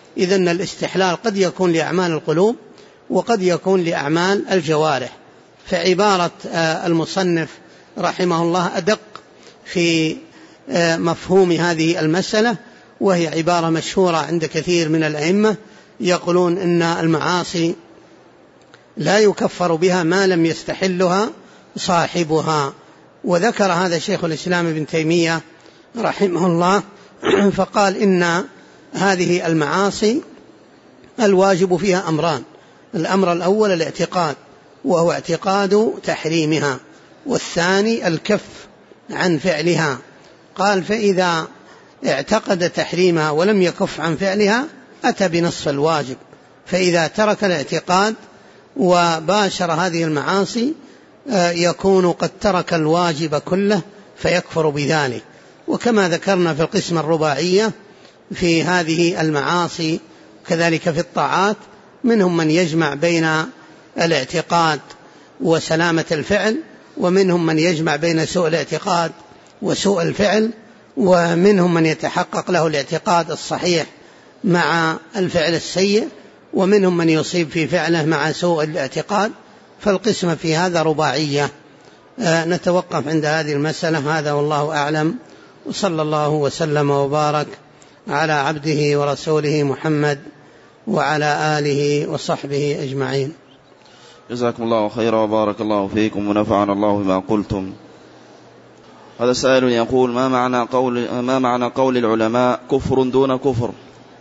A: إذن الاستحلال قد يكون لأعمال القلوب وقد يكون لأعمال الجوارح. فعبارة المصنف رحمه الله أدق في مفهوم هذه المسألة، وهي عبارة مشهورة عند كثير من الأئمة، يقولون إن المعاصي لا يكفر بها ما لم يستحلها صاحبها. وذكر هذا شيخ الإسلام ابن تيمية رحمه الله فقال إن هذه المعاصي الواجب فيها أمران: الأمر الأول الاعتقاد، وهو اعتقاد تحريمها، والثاني الكف عن فعلها. قال: فإذا اعتقد تحريمها ولم يكف عن فعلها أتى بنصف الواجب، فإذا ترك الاعتقاد وباشر هذه المعاصي يكون قد ترك الواجب كله فيكفر بذلك. وكما ذكرنا في القسمة الرباعية في هذه المعاصي كذلك في الطاعات، منهم من يجمع بين الاعتقاد وسلامة الفعل، ومنهم من يجمع بين سوء الاعتقاد وسوء الفعل، ومنهم من يتحقق له الاعتقاد الصحيح مع الفعل السيء، ومنهم من يصيب في فعله مع سوء الاعتقاد. فالقسمة في هذا رباعية. نتوقف عند هذه المسألة. هذا والله أعلم، وصلى الله وسلم وبارك على عبده ورسوله محمد وعلى آله وصحبه أجمعين.
B: جزاكم الله خيرا وبارك الله فيكم ونفعنا الله بما قلتم. هذا سائل يقول: ما معنى قول العلماء كفر دون كفر؟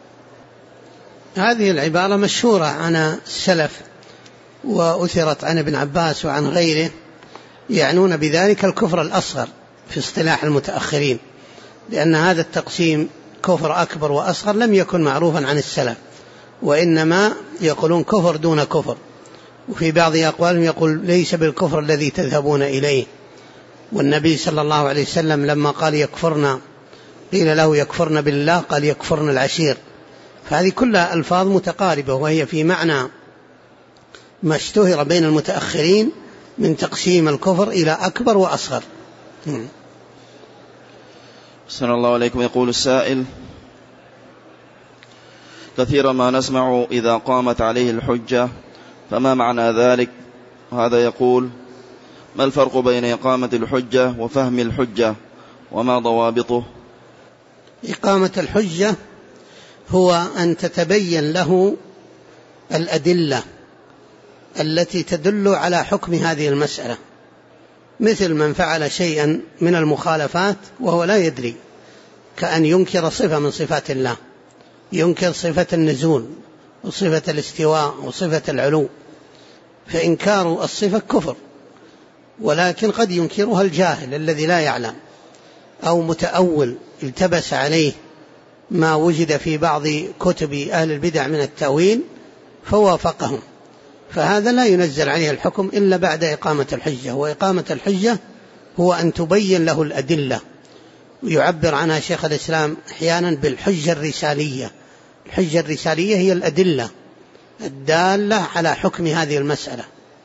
A: هذه العبارة مشهورة عن السلف وأثرت عن ابن عباس وعن غيره، يعنون بذلك الكفر الأصغر في اصطلاح المتأخرين، لأن هذا التقسيم كفر أكبر وأصغر لم يكن معروفا عن السلف، وإنما يقولون كفر دون كفر. وفي بعض أقوالهم يقول: ليس بالكفر الذي تذهبون إليه. والنبي صلى الله عليه وسلم لما قال يكفرنا، قيل له يكفرن بالله، قال يكفرن العشير. فهذه كلها ألفاظ متقاربة، وهي في معنى ما اشتهر بين المتأخرين من تقسيم الكفر إلى أكبر وأصغر.
B: أحسن الله عليكم. يقول السائل: كثيرا ما نسمع إذا قامت عليه الحجة، فما معنى ذلك؟ هذا يقول: ما الفرق بين إقامة الحجة وفهم الحجة، وما ضوابطه؟
A: إقامة الحجة هو أن تتبين له الأدلة التي تدل على حكم هذه المسألة، مثل من فعل شيئا من المخالفات وهو لا يدري، كأن ينكر صفة من صفات الله، ينكر صفة النزول وصفة الاستواء وصفة العلو، فإنكار الصفة كفر. ولكن قد ينكرها الجاهل الذي لا يعلم، أو متأول التبس عليه ما وجد في بعض كتب أهل البدع من التأويل فوافقهم، فهذا لا ينزل عليه الحكم إلا بعد إقامة الحجة. وإقامة الحجة هو أن تبين له الأدلة، ويعبر عنها شيخ الإسلام أحيانا بالحجة الرسالية. الحجة الرسالية هي الأدلة الدالة على حكم هذه المسألة،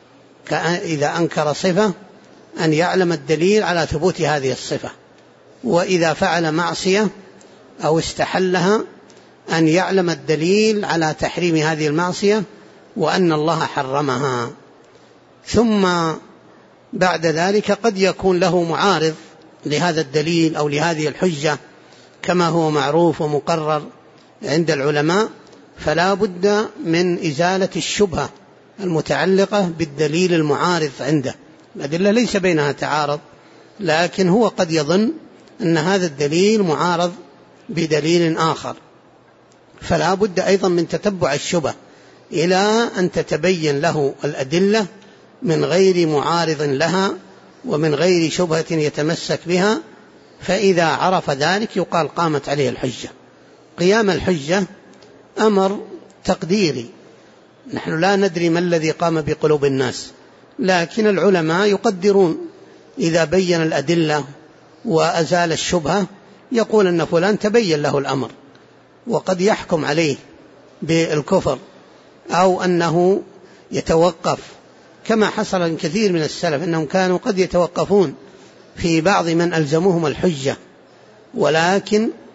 A: إذا أنكر صفة أن يعلم الدليل على ثبوت هذه الصفة، وإذا فعل معصية أو استحلها أن يعلم الدليل على تحريم هذه المعصية وأن الله حرمها. ثم بعد ذلك قد يكون له معارض لهذا الدليل أو لهذه الحجة كما هو معروف ومقرر عند العلماء، فلا بد من إزالة الشبهة المتعلقة بالدليل المعارض عنده. الأدلة ليس بينها تعارض، لكن هو قد يظن أن هذا الدليل معارض بدليل آخر، فلا بد أيضا من تتبع الشبهة إلى أن تتبين له الأدلة من غير معارض لها ومن غير شبهة يتمسك بها. فإذا عرف ذلك يقال قامت عليه الحجة. قيام الحجة أمر تقديري، نحن لا ندري ما الذي قام بقلوب الناس، لكن العلماء يقدرون إذا بين الأدلة وأزال الشبهة يقول أن فلان تبين له الأمر، وقد يحكم عليه بالكفر أو أنه يتوقف، كما حصل من كثير من السلف أنهم كانوا قد يتوقفون في بعض من ألزموهم الحجة، ولكن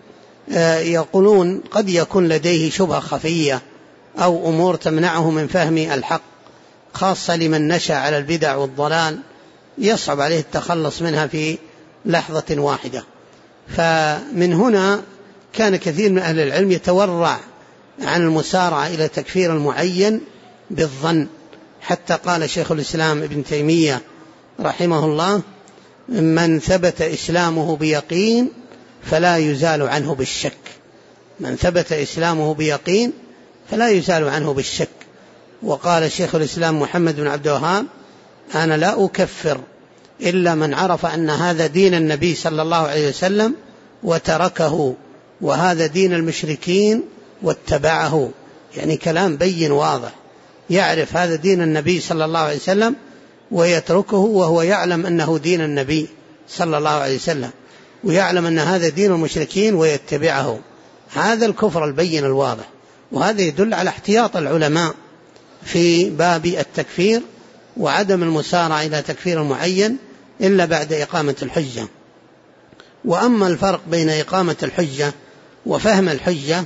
A: يقولون قد يكون لديه شبهة خفية أو أمور تمنعه من فهم الحق، خاصة لمن نشأ على البدع والضلال يصعب عليه التخلص منها في لحظة واحدة. فمن هنا كان كثير من أهل العلم يتورع عن المسارعة إلى تكفير المعين بالظن، حتى قال شيخ الإسلام ابن تيمية رحمه الله: من ثبت إسلامه بيقين فلا يزال عنه بالشك. من ثبت إسلامه بيقين فلا يزال عنه بالشك. وقال شيخ الإسلام محمد بن عبد الوهاب: أنا لا أكفر إلا من عرف أن هذا دين النبي صلى الله عليه وسلم وتركه، وهذا دين المشركين واتبعه. يعني كلام بين واضح، يعرف هذا دين النبي صلى الله عليه وسلم ويتركه وهو يعلم أنه دين النبي صلى الله عليه وسلم، ويعلم أن هذا دين المشركين ويتبعه. هذا الكفر البين الواضح. وهذا يدل على احتياط العلماء في باب التكفير وعدم المسارعة إلى تكفير المعين إلا بعد إقامة الحجة. وأما الفرق بين إقامة الحجة وفهم الحجة،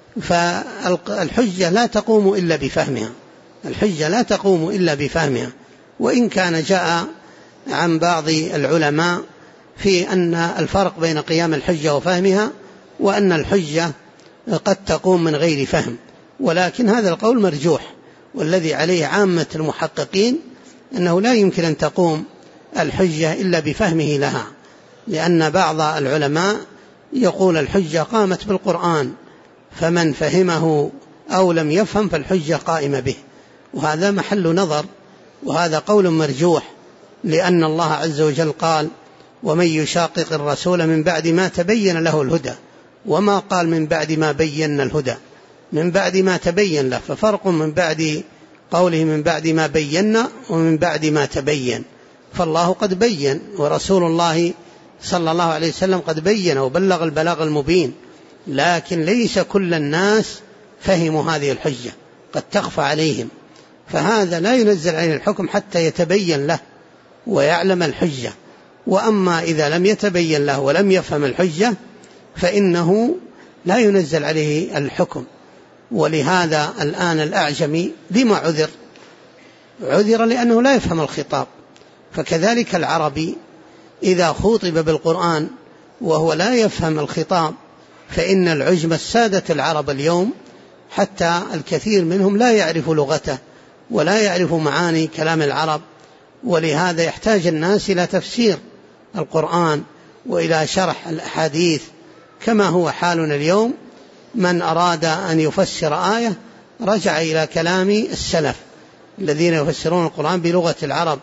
A: فالحجة لا تقوم إلا بفهمها. الحجة لا تقوم إلا بفهمها، وإن كان جاء عن بعض العلماء في أن الفرق بين قيام الحجة وفهمها، وأن الحجة قد تقوم من غير فهم، ولكن هذا القول مرجوح، والذي عليه عامة المحققين أنه لا يمكن أن تقوم الحجة إلا بفهمه لها، لأن بعض العلماء يقول الحجة قامت بالقرآن، فمن فهمه أو لم يفهم فالحجة قائمة به، وهذا محل نظر، وهذا قول مرجوح، لأن الله عز وجل قال: ومن يشاقق الرسول من بعد ما تبين له الهدى، وما قال من بعد ما بينا الهدى، من بعد ما تبين له، ففرق من بعد قوله من بعد ما بينا ومن بعد ما تبين. فالله قد بين، ورسول الله صلى الله عليه وسلم قد بين وبلغ البلاغ المبين، لكن ليس كل الناس فهموا هذه الحجة، قد تخفى عليهم، فهذا لا ينزل عليه الحكم حتى يتبين له ويعلم الحجة. وأما إذا لم يتبين له ولم يفهم الحجة فإنه لا ينزل عليه الحكم. ولهذا الآن الأعجمي لما عذر؟ عذر لأنه لا يفهم الخطاب. فكذلك العربي إذا خوطب بالقرآن وهو لا يفهم الخطاب، فإن العجم السادة العرب اليوم حتى الكثير منهم لا يعرف لغته ولا يعرف معاني كلام العرب، ولهذا يحتاج الناس إلى تفسير القرآن وإلى شرح الأحاديث، كما هو حالنا اليوم. من أراد أن يفسر آية رجع إلى كلام السلف الذين يفسرون القرآن بلغة العرب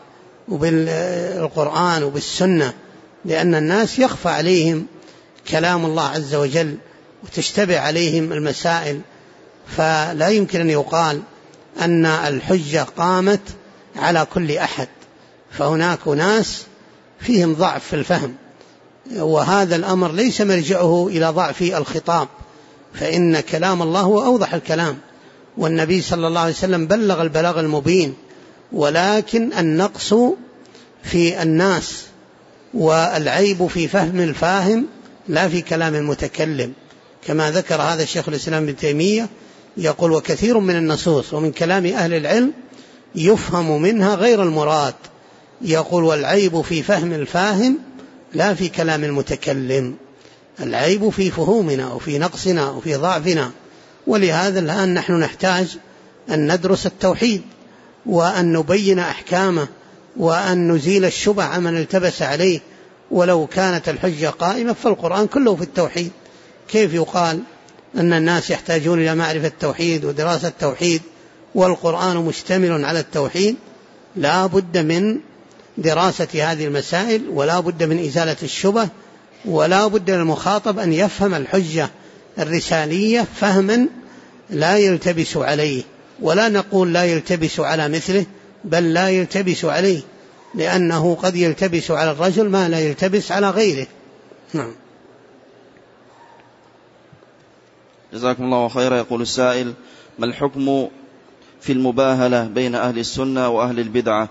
A: وبالقرآن وبالسنة، لأن الناس يخفى عليهم كلام الله عز وجل وتشتبه عليهم المسائل، فلا يمكن أن يقال أن الحجة قامت على كل أحد، فهناك ناس فيهم ضعف في الفهم، وهذا الأمر ليس مرجعه إلى ضعف الخطاب، فإن كلام الله هو أوضح الكلام، والنبي صلى الله عليه وسلم بلغ البلاغ المبين، ولكن النقص في الناس والعيب في فهم الفاهم لا في كلام المتكلم، كما ذكر هذا الشيخ الإسلام ابن تيمية يقول: وكثير من النصوص ومن كلام أهل العلم يفهم منها غير المراد، يقول: والعيب في فهم الفاهم لا في كلام المتكلم، العيب في فهومنا وفي نقصنا وفي ضعفنا. ولهذا الآن نحن نحتاج أن ندرس التوحيد وأن نبين أحكامه وأن نزيل الشبه عمن التبس عليه. ولو كانت الحجة قائمة فالقرآن كله في التوحيد، كيف يقال أن الناس يحتاجون إلى معرفة التوحيد ودراسة التوحيد والقرآن مشتمل على التوحيد؟ لا بد من دراسة هذه المسائل، ولا بد من إزالة الشبه، ولا بد للمخاطب أن يفهم الحجة الرسالية فهما لا يلتبس عليه، ولا نقول لا يلتبس على مثله، بل لا يلتبس عليه، لأنه قد يلتبس على الرجل ما لا يلتبس على غيره. نعم.
B: جزاكم الله خيرا. يقول السائل: ما الحكم في المباهلة بين أهل السنة وأهل البدعة؟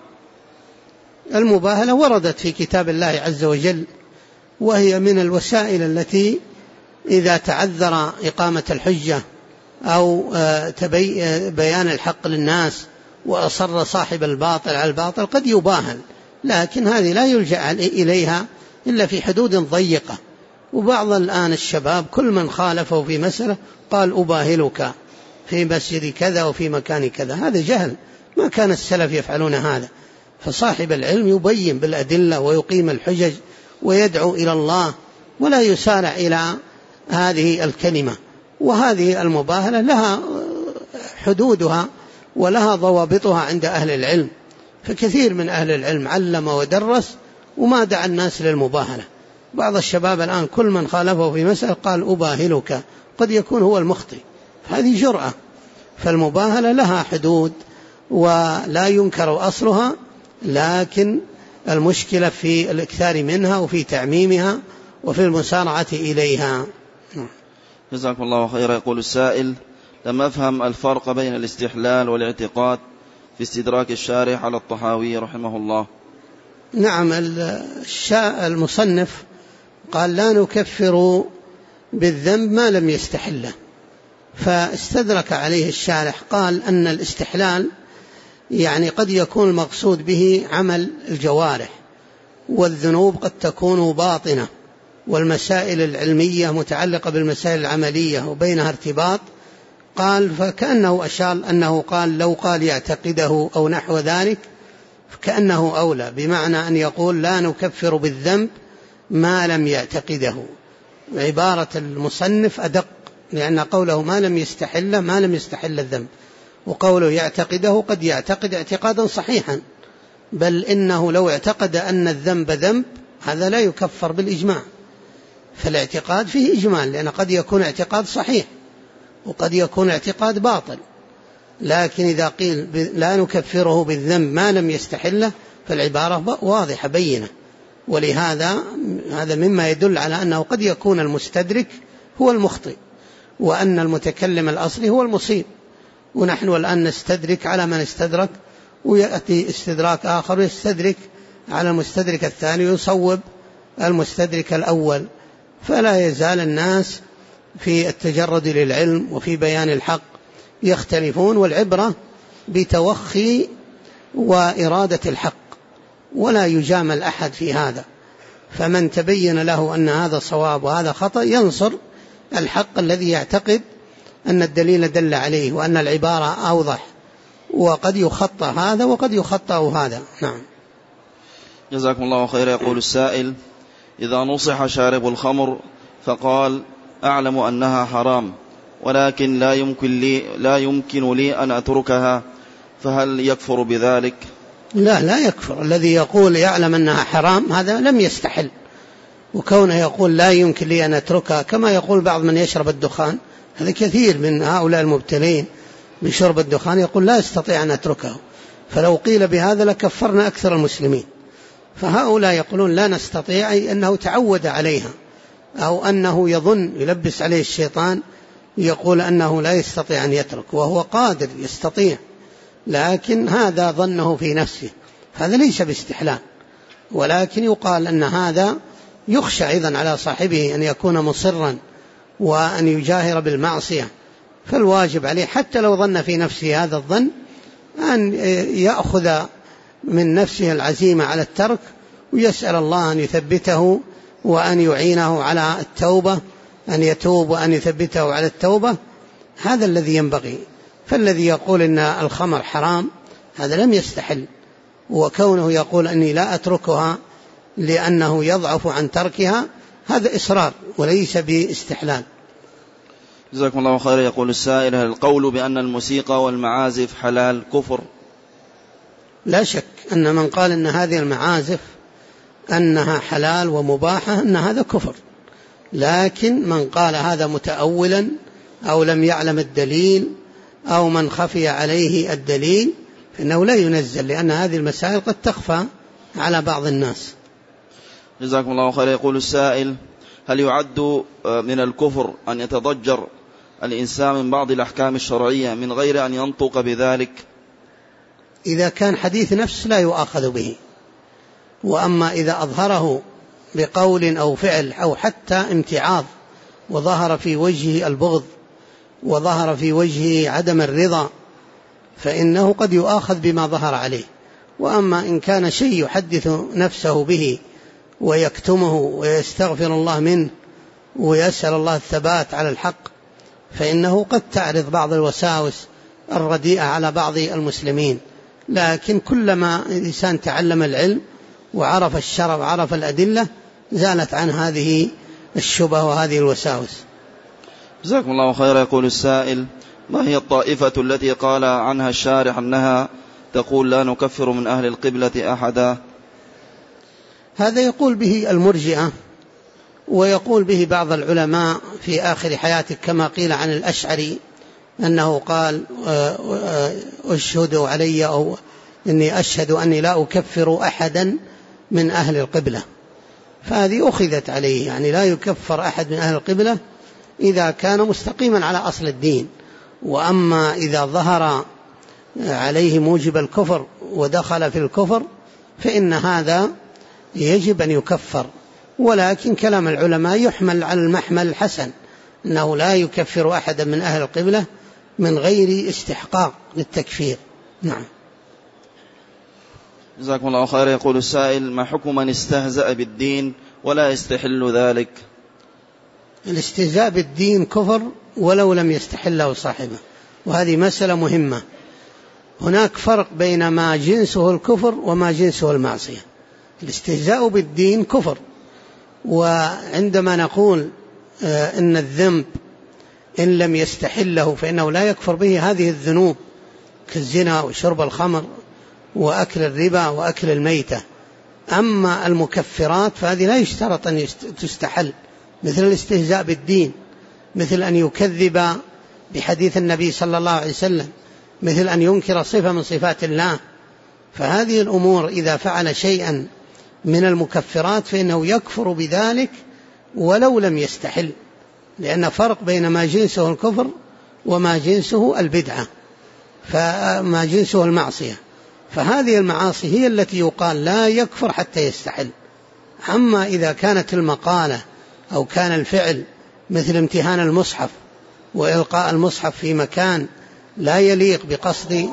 A: المباهلة وردت في كتاب الله عز وجل، وهي من الوسائل التي إذا تعذر إقامة الحجة أو بيان الحق للناس وأصر صاحب الباطل على الباطل قد يباهل، لكن هذه لا يلجأ إليها إلا في حدود ضيقة. وبعض الآن الشباب كل من خالفه في مسألة قال أباهلك في مسجد كذا وفي مكان كذا، هذا جهل، ما كان السلف يفعلون هذا. فصاحب العلم يبين بالأدلة ويقيم الحجج ويدعو إلى الله، ولا يسارع إلى هذه الكلمة. وهذه المباهلة لها حدودها ولها ضوابطها عند أهل العلم، فكثير من أهل العلم علم ودرس وما دعا الناس للمباهلة. بعض الشباب الآن كل من خالفه في مسألة قال أباهلك، قد يكون هو المخطئ، هذه جرأة. فالمباهلة لها حدود ولا ينكر أصلها، لكن المشكلة في الإكثار منها وفي تعميمها وفي المسارعة إليها.
B: جزاكم الله خيرا. يقول السائل: لم أفهم الفرق بين الاستحلال والاعتقاد في استدراك الشارح على الطحاوي رحمه الله.
A: نعم، المصنف قال لا نكفر بالذنب ما لم يستحله، فاستدرك عليه الشارح قال أن الاستحلال يعني قد يكون المقصود به عمل الجوارح، والذنوب قد تكون باطنة، والمسائل العلمية متعلقة بالمسائل العملية وبينها ارتباط. قال فكأنه أشار أنه قال لو قال يعتقده أو نحو ذلك كأنه أولى، بمعنى أن يقول لا نكفر بالذنب ما لم يعتقده. عبارة المصنف أدق، لأن قوله ما لم يستحل الذنب، وقوله يعتقده قد يعتقد اعتقادا صحيحا، بل إنه لو اعتقد أن الذنب ذنب هذا لا يكفر بالإجماع. فالاعتقاد فيه إجمال، لأن قد يكون اعتقاد صحيح وقد يكون اعتقاد باطل، لكن إذا قيل لا نكفره بالذنب ما لم يستحله فالعبارة واضحة بينة. ولهذا هذا مما يدل على أنه قد يكون المستدرك هو المخطئ، وأن المتكلم الأصلي هو المصيب. ونحن الآن نستدرك على من استدرك، ويأتي استدراك آخر يستدرك على المستدرك الثاني ويصوب المستدرك الأول. فلا يزال الناس في التجرد للعلم وفي بيان الحق يختلفون، والعبرة بتوخي وإرادة الحق، ولا يجامل أحد في هذا. فمن تبين له أن هذا صواب وهذا خطأ ينصر الحق الذي يعتقد أن الدليل دل عليه وأن العبارة أوضح، وقد يخطأ هذا وقد يخطأ هذا. نعم.
B: جزاكم الله خيرا. يقول السائل: إذا نصح شارب الخمر فقال أعلم أنها حرام ولكن لا يمكن لي أن أتركها، فهل يكفر بذلك؟
A: لا يكفر. الذي يقول يعلم أنها حرام هذا لم يستحل، وكونه يقول لا يمكن لي أن أتركها، كما يقول بعض من يشرب الدخان، هذا كثير من هؤلاء المبتلين بشرب الدخان يقول لا استطيع أن أتركه، فلو قيل بهذا لكفرنا أكثر المسلمين. فهؤلاء يقولون لا نستطيع، أي أنه تعود عليها، أو أنه يظن يلبس عليه الشيطان يقول أنه لا يستطيع أن يترك، وهو قادر يستطيع، لكن هذا ظنه في نفسه، هذا ليس باستحلال. ولكن يقال أن هذا يخشى أيضا على صاحبه أن يكون مصرا وأن يجاهر بالمعصية، فالواجب عليه حتى لو ظن في نفسه هذا الظن أن يأخذ من نفسه العزيمة على الترك، ويسأل الله أن يثبته وأن يعينه على التوبة، أن يتوب وأن يثبته على التوبة. هذا الذي ينبغي. فالذي يقول إن الخمر حرام هذا لم يستحل، وكونه يقول أني لا أتركها لأنه يضعف عن تركها هذا إصرار وليس باستحلال.
B: جزاكم الله خيرا. يقول السائل: هل القول بأن الموسيقى والمعازف حلال كفر؟
A: لا شك أن من قال أن هذه المعازف أنها حلال ومباحة أن هذا كفر، لكن من قال هذا متأولا أو لم يعلم الدليل أو من خفي عليه الدليل فإنه لا ينزل، لأن هذه المسائل قد تخفى على بعض الناس.
B: جزاكم الله خيرا. يقول السائل: هل يعد من الكفر أن يتضجر الإنسان من بعض الأحكام الشرعية من غير أن ينطق بذلك؟
A: إذا كان حديث نفس لا يؤاخذ به، وأما إذا أظهره بقول أو فعل أو حتى امتعاض وظهر في وجهه البغض وظهر في وجهه عدم الرضا فإنه قد يؤاخذ بما ظهر عليه. وأما إن كان شيء يحدث نفسه به ويكتمه ويستغفر الله منه ويسأل الله الثبات على الحق فإنه قد تعرض بعض الوساوس الرديئة على بعض المسلمين، لكن كلما الإنسان تعلم العلم وعرف الشرع وعرف الأدلة زالت عن هذه الشبه وهذه الوساوس.
B: جزاكم الله خيرا. يقول السائل: ما هي الطائفة التي قال عنها الشارح أنها تقول لا نكفر من أهل القبلة أحدا؟
A: هذا يقول به المرجئة، ويقول به بعض العلماء في آخر حياته كما قيل عن الأشعري أنه قال أشهدوا علي أو إني أشهد أني لا أكفر أحدا من أهل القبلة، فهذه أخذت عليه، يعني لا يكفر أحد من أهل القبلة إذا كان مستقيما على أصل الدين. وأما إذا ظهر عليه موجب الكفر ودخل في الكفر فإن هذا يجب أن يكفر، ولكن كلام العلماء يحمل على المحمل الحسن أنه لا يكفر أحدا من أهل القبلة من غير استحقاق للتكفير. نعم.
B: جزاكم الله خيرا. يقول السائل: ما حكم من استهزأ بالدين ولا يستحل ذلك؟
A: الاستهزاء بالدين كفر ولو لم يستحله صاحبه، وهذه مسألة مهمة. هناك فرق بين ما جنسه الكفر وما جنسه المعصية. الاستهزاء بالدين كفر، وعندما نقول إن الذنب إن لم يستحله فإنه لا يكفر به هذه الذنوب كالزنا وشرب الخمر وأكل الربا وأكل الميتة. أما المكفرات فهذه لا يشترط أن تستحل، مثل الاستهزاء بالدين، مثل أن يكذب بحديث النبي صلى الله عليه وسلم، مثل أن ينكر صفة من صفات الله. فهذه الأمور إذا فعل شيئا من المكفرات فإنه يكفر بذلك ولو لم يستحل، لأن فرق بين ما جنسه الكفر وما جنسه البدعة، فما جنسه المعصية. فهذه المعاصي هي التي يقال لا يكفر حتى يستحل. أما إذا كانت المقالة أو كان الفعل مثل امتهان المصحف وإلقاء المصحف في مكان لا يليق بقصد،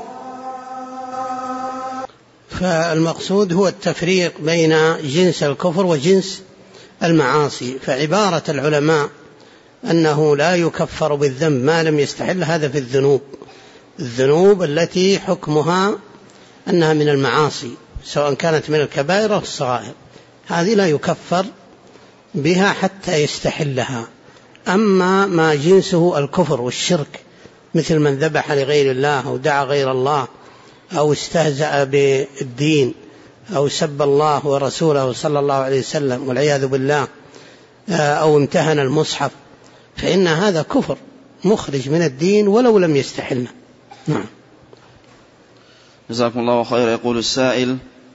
A: فالمقصود هو التفريق بين جنس الكفر وجنس المعاصي. فعبارة العلماء أنه لا يكفر بالذنب ما لم يستحل هذا في الذنوب التي حكمها أنها من المعاصي سواء كانت من الكبائر أو الصغائر، هذه لا يكفر بها حتى يستحلها. أما ما جنسه الكفر والشرك مثل من ذبح لغير الله أو دعا غير الله أو استهزأ بالدين أو سب الله ورسوله صلى الله عليه وسلم والعياذ بالله أو امتهن المصحف فإن هذا كفر مخرج من الدين ولو لم يستحلنا. نعم.
B: جزاكم الله خير. يقول السائل: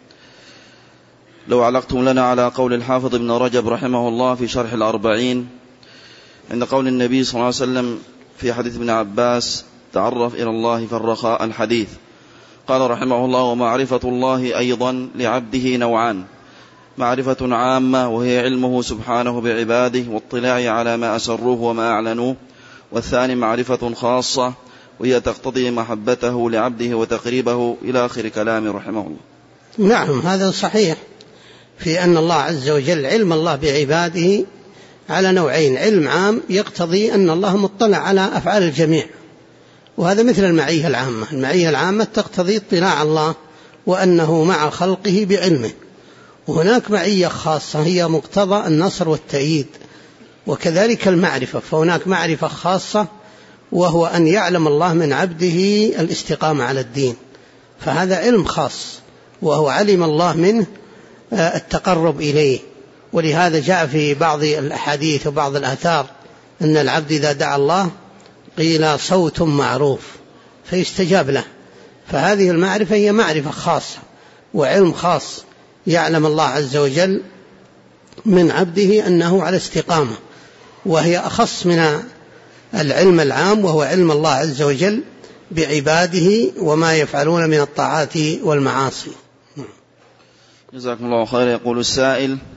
B: لو علقتم لنا على قول الحافظ ابن رجب رحمه الله في شرح الأربعين عند قول النبي صلى الله عليه وسلم في حديث ابن عباس: تعرف إلى الله في الرخاء الحديث. قال رحمه الله: ومعرفة الله أيضا لعبده نوعان: معرفة عامة وهي علمه سبحانه بعباده واطلاع على ما أسروه وما أعلنوه، والثاني معرفة خاصة وهي تقتضي محبته لعبده وتقريبه، إلى آخر كلامه رحمه الله.
A: نعم، هذا صحيح في أن الله عز وجل علم الله بعباده على نوعين: علم عام يقتضي أن الله مطلع على أفعال الجميع، وهذا مثل المعية العامة. المعية العامة تقتضي اطلاع الله وأنه مع خلقه بعلمه. وهناك معية خاصة هي مقتضى النصر والتأييد، وكذلك المعرفة، فهناك معرفة خاصة وهو أن يعلم الله من عبده الاستقامة على الدين، فهذا علم خاص وهو علم الله منه التقرب إليه. ولهذا جاء في بعض الأحاديث وبعض الآثار أن العبد إذا دعا الله قيل صوت معروف فيستجاب له. فهذه المعرفة هي معرفة خاصة وعلم خاص، يعلم الله عز وجل من عبده أنه على استقامة، وهي أخص من العلم العام وهو علم الله عز وجل بعباده وما يفعلون من الطاعات والمعاصي.
B: جزاكم الله خيرا. يقول السائل: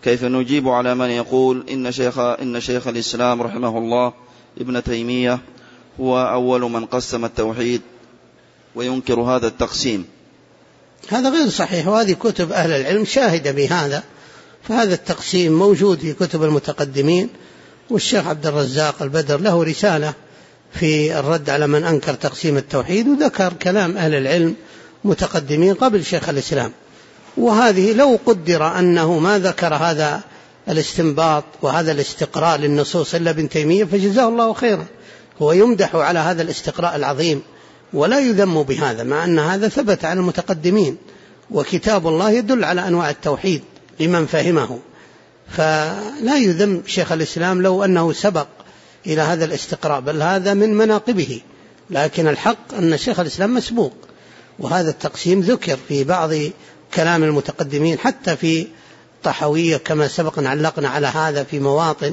B: كيف نجيب على من يقول إن شيخ الإسلام رحمه الله ابن تيمية هو أول من قسم التوحيد وينكر هذا التقسيم؟
A: هذا غير صحيح، وهذه كتب أهل العلم شاهدة بهذا، فهذا التقسيم موجود في كتب المتقدمين، والشيخ عبد الرزاق البدر له رسالة في الرد على من أنكر تقسيم التوحيد، وذكر كلام أهل العلم متقدمين قبل شيخ الإسلام. وهذه لو قدر أنه ما ذكر هذا الاستنباط وهذا الاستقراء للنصوص إلا ابن تيمية فجزاه الله خيرا، هو يمدح على هذا الاستقراء العظيم ولا يذم بهذا، مع أن هذا ثبت على المتقدمين، وكتاب الله يدل على أنواع التوحيد لمن فهمه، فلا يذم شيخ الإسلام لو أنه سبق إلى هذا الاستقراء، بل هذا من مناقبه. لكن الحق أن شيخ الإسلام مسبوق، وهذا التقسيم ذكر في بعض كلام المتقدمين، حتى في طحوية كما سبق علقنا على هذا في مواطن.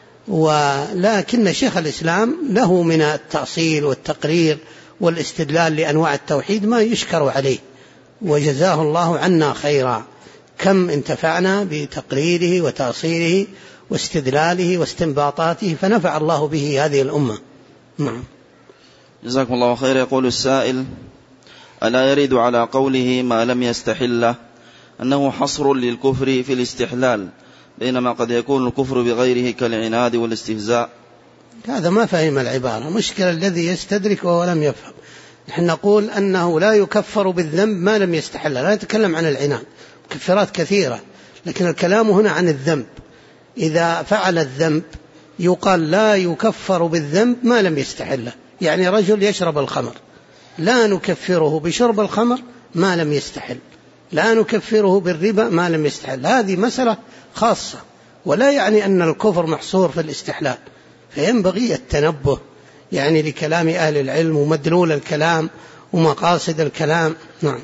A: ولكن شيخ الإسلام له من التأصيل والتقرير والاستدلال لأنواع التوحيد ما يشكر عليه، وجزاه الله عنا خيرا، كم انتفعنا بتقريره وتأصيله واستدلاله واستنباطاته، فنفع الله به هذه الأمة. نعم.
B: جزاكم الله خير. يقول السائل: ألا يرد على قوله ما لم يستحله أنه حصر للكفر في الاستحلال، بينما قد يكون الكفر بغيره كالعناد والاستهزاء؟
A: هذا ما فهم العبارة، مشكلة الذي يستدرك وهو لم يفهم. نحن نقول أنه لا يكفر بالذنب ما لم يستحل، لا يتكلم عن العناد، مكفرات كثيرة، لكن الكلام هنا عن الذنب. إذا فعل الذنب يقال لا يكفر بالذنب ما لم يستحله، يعني رجل يشرب الخمر لا نكفره بشرب الخمر ما لم يستحل، لا نكفره بالربا ما لم يستحل، هذه مسألة خاصة، ولا يعني أن الكفر محصور في الاستحلال، فينبغي التنبه يعني لكلام أهل العلم ومدلول الكلام ومقاصد الكلام. نعم.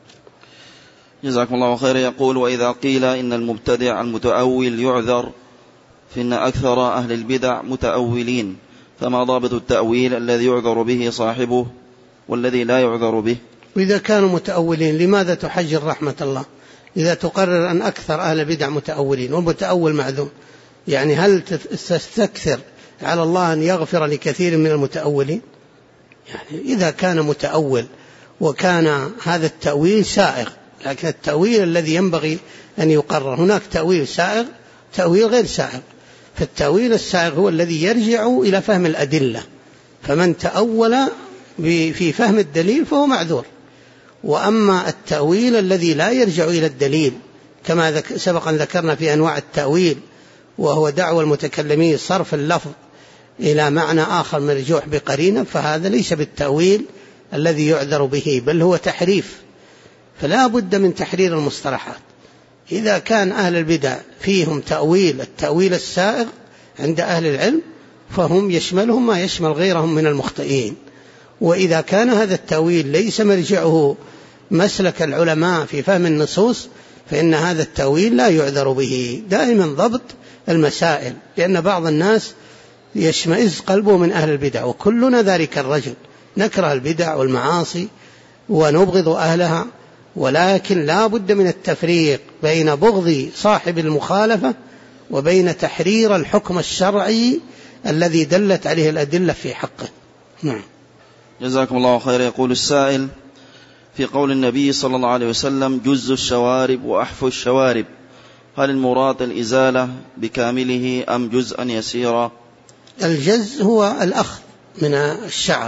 B: جزاكم الله خير. يقول: وإذا قيل إن المبتدع المتأول يعذر، فإن أكثر أهل البدع متأولين، فما ضابط التأويل الذي يعذر به صاحبه والذي لا يعذر به؟
A: وإذا كانوا متأولين لماذا تحجر رحمة الله إذا تقرر أن أكثر أهل البدع متأولين، والمتأول معذور؟ يعني هل تستكثر على الله أن يغفر لكثير من المتأولين؟ يعني إذا كان متأول وكان هذا التأويل سائغ، لكن التأويل الذي ينبغي أن يقرر، هناك تأويل سائغ تأويل غير سائغ، فالتأويل السائغ هو الذي يرجع إلى فهم الأدلة، فمن تأول في فهم الدليل فهو معذور. وأما التأويل الذي لا يرجع إلى الدليل كما سبق أن ذكرنا في أنواع التأويل، وهو دعوى المتكلمين صرف اللفظ إلى معنى آخر مرجوح بقرينة، فهذا ليس بالتأويل الذي يعذر به، بل هو تحريف، فلا بد من تحرير المصطلحات. إذا كان أهل البدع فيهم التأويل السائغ عند أهل العلم فهم يشملهم ما يشمل غيرهم من المخطئين، وإذا كان هذا التأويل ليس مرجعه مسلك العلماء في فهم النصوص فإن هذا التأويل لا يعذر به. دائما ضبط المسائل، لأن بعض الناس يشمئز قلبه من أهل البدع، وكلنا ذلك الرجل، نكره البدع والمعاصي ونبغض أهلها، ولكن لا بد من التفريق بين بغض صاحب المخالفة وبين تحرير الحكم الشرعي الذي دلت عليه الأدلة في حقه. نعم.
B: جزاكم الله خير. يقول السائل: في قول النبي صلى الله عليه وسلم جز الشوارب وأحفو الشوارب، هل المراد الإزالة بكامله أم جزءا يسيرا؟
A: الجز هو الأخذ من الشعر،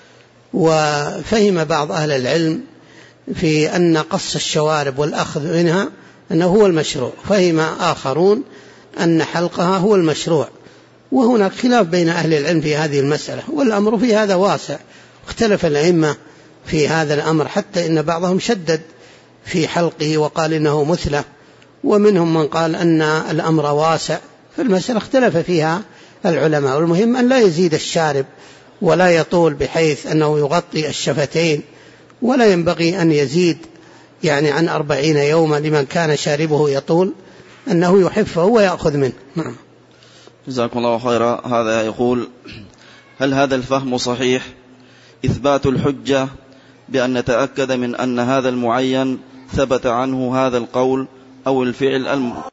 A: وفهم بعض أهل العلم في أن قص الشوارب والأخذ منها أنه هو المشروع، فهم آخرون أن حلقها هو المشروع، وهناك خلاف بين أهل العلم في هذه المسألة، والأمر في هذا واسع، اختلف الأئمة في هذا الأمر، حتى إن بعضهم شدد في حلقه وقال إنه مثلة، ومنهم من قال أن الأمر واسع، فالمسألة اختلف فيها العلماء، والمهم أن لا يزيد الشارب ولا يطول بحيث أنه يغطي الشفتين، ولا ينبغي أن يزيد يعني عن 40 يوما لمن كان شاربه يطول، أنه يحفه ويأخذ منه. نعم.
B: جزاكم الله خيرا. هذا يقول: هل هذا الفهم صحيح، إثبات الحجة بأن نتأكد من أن هذا المعين ثبت عنه هذا القول أو الفعل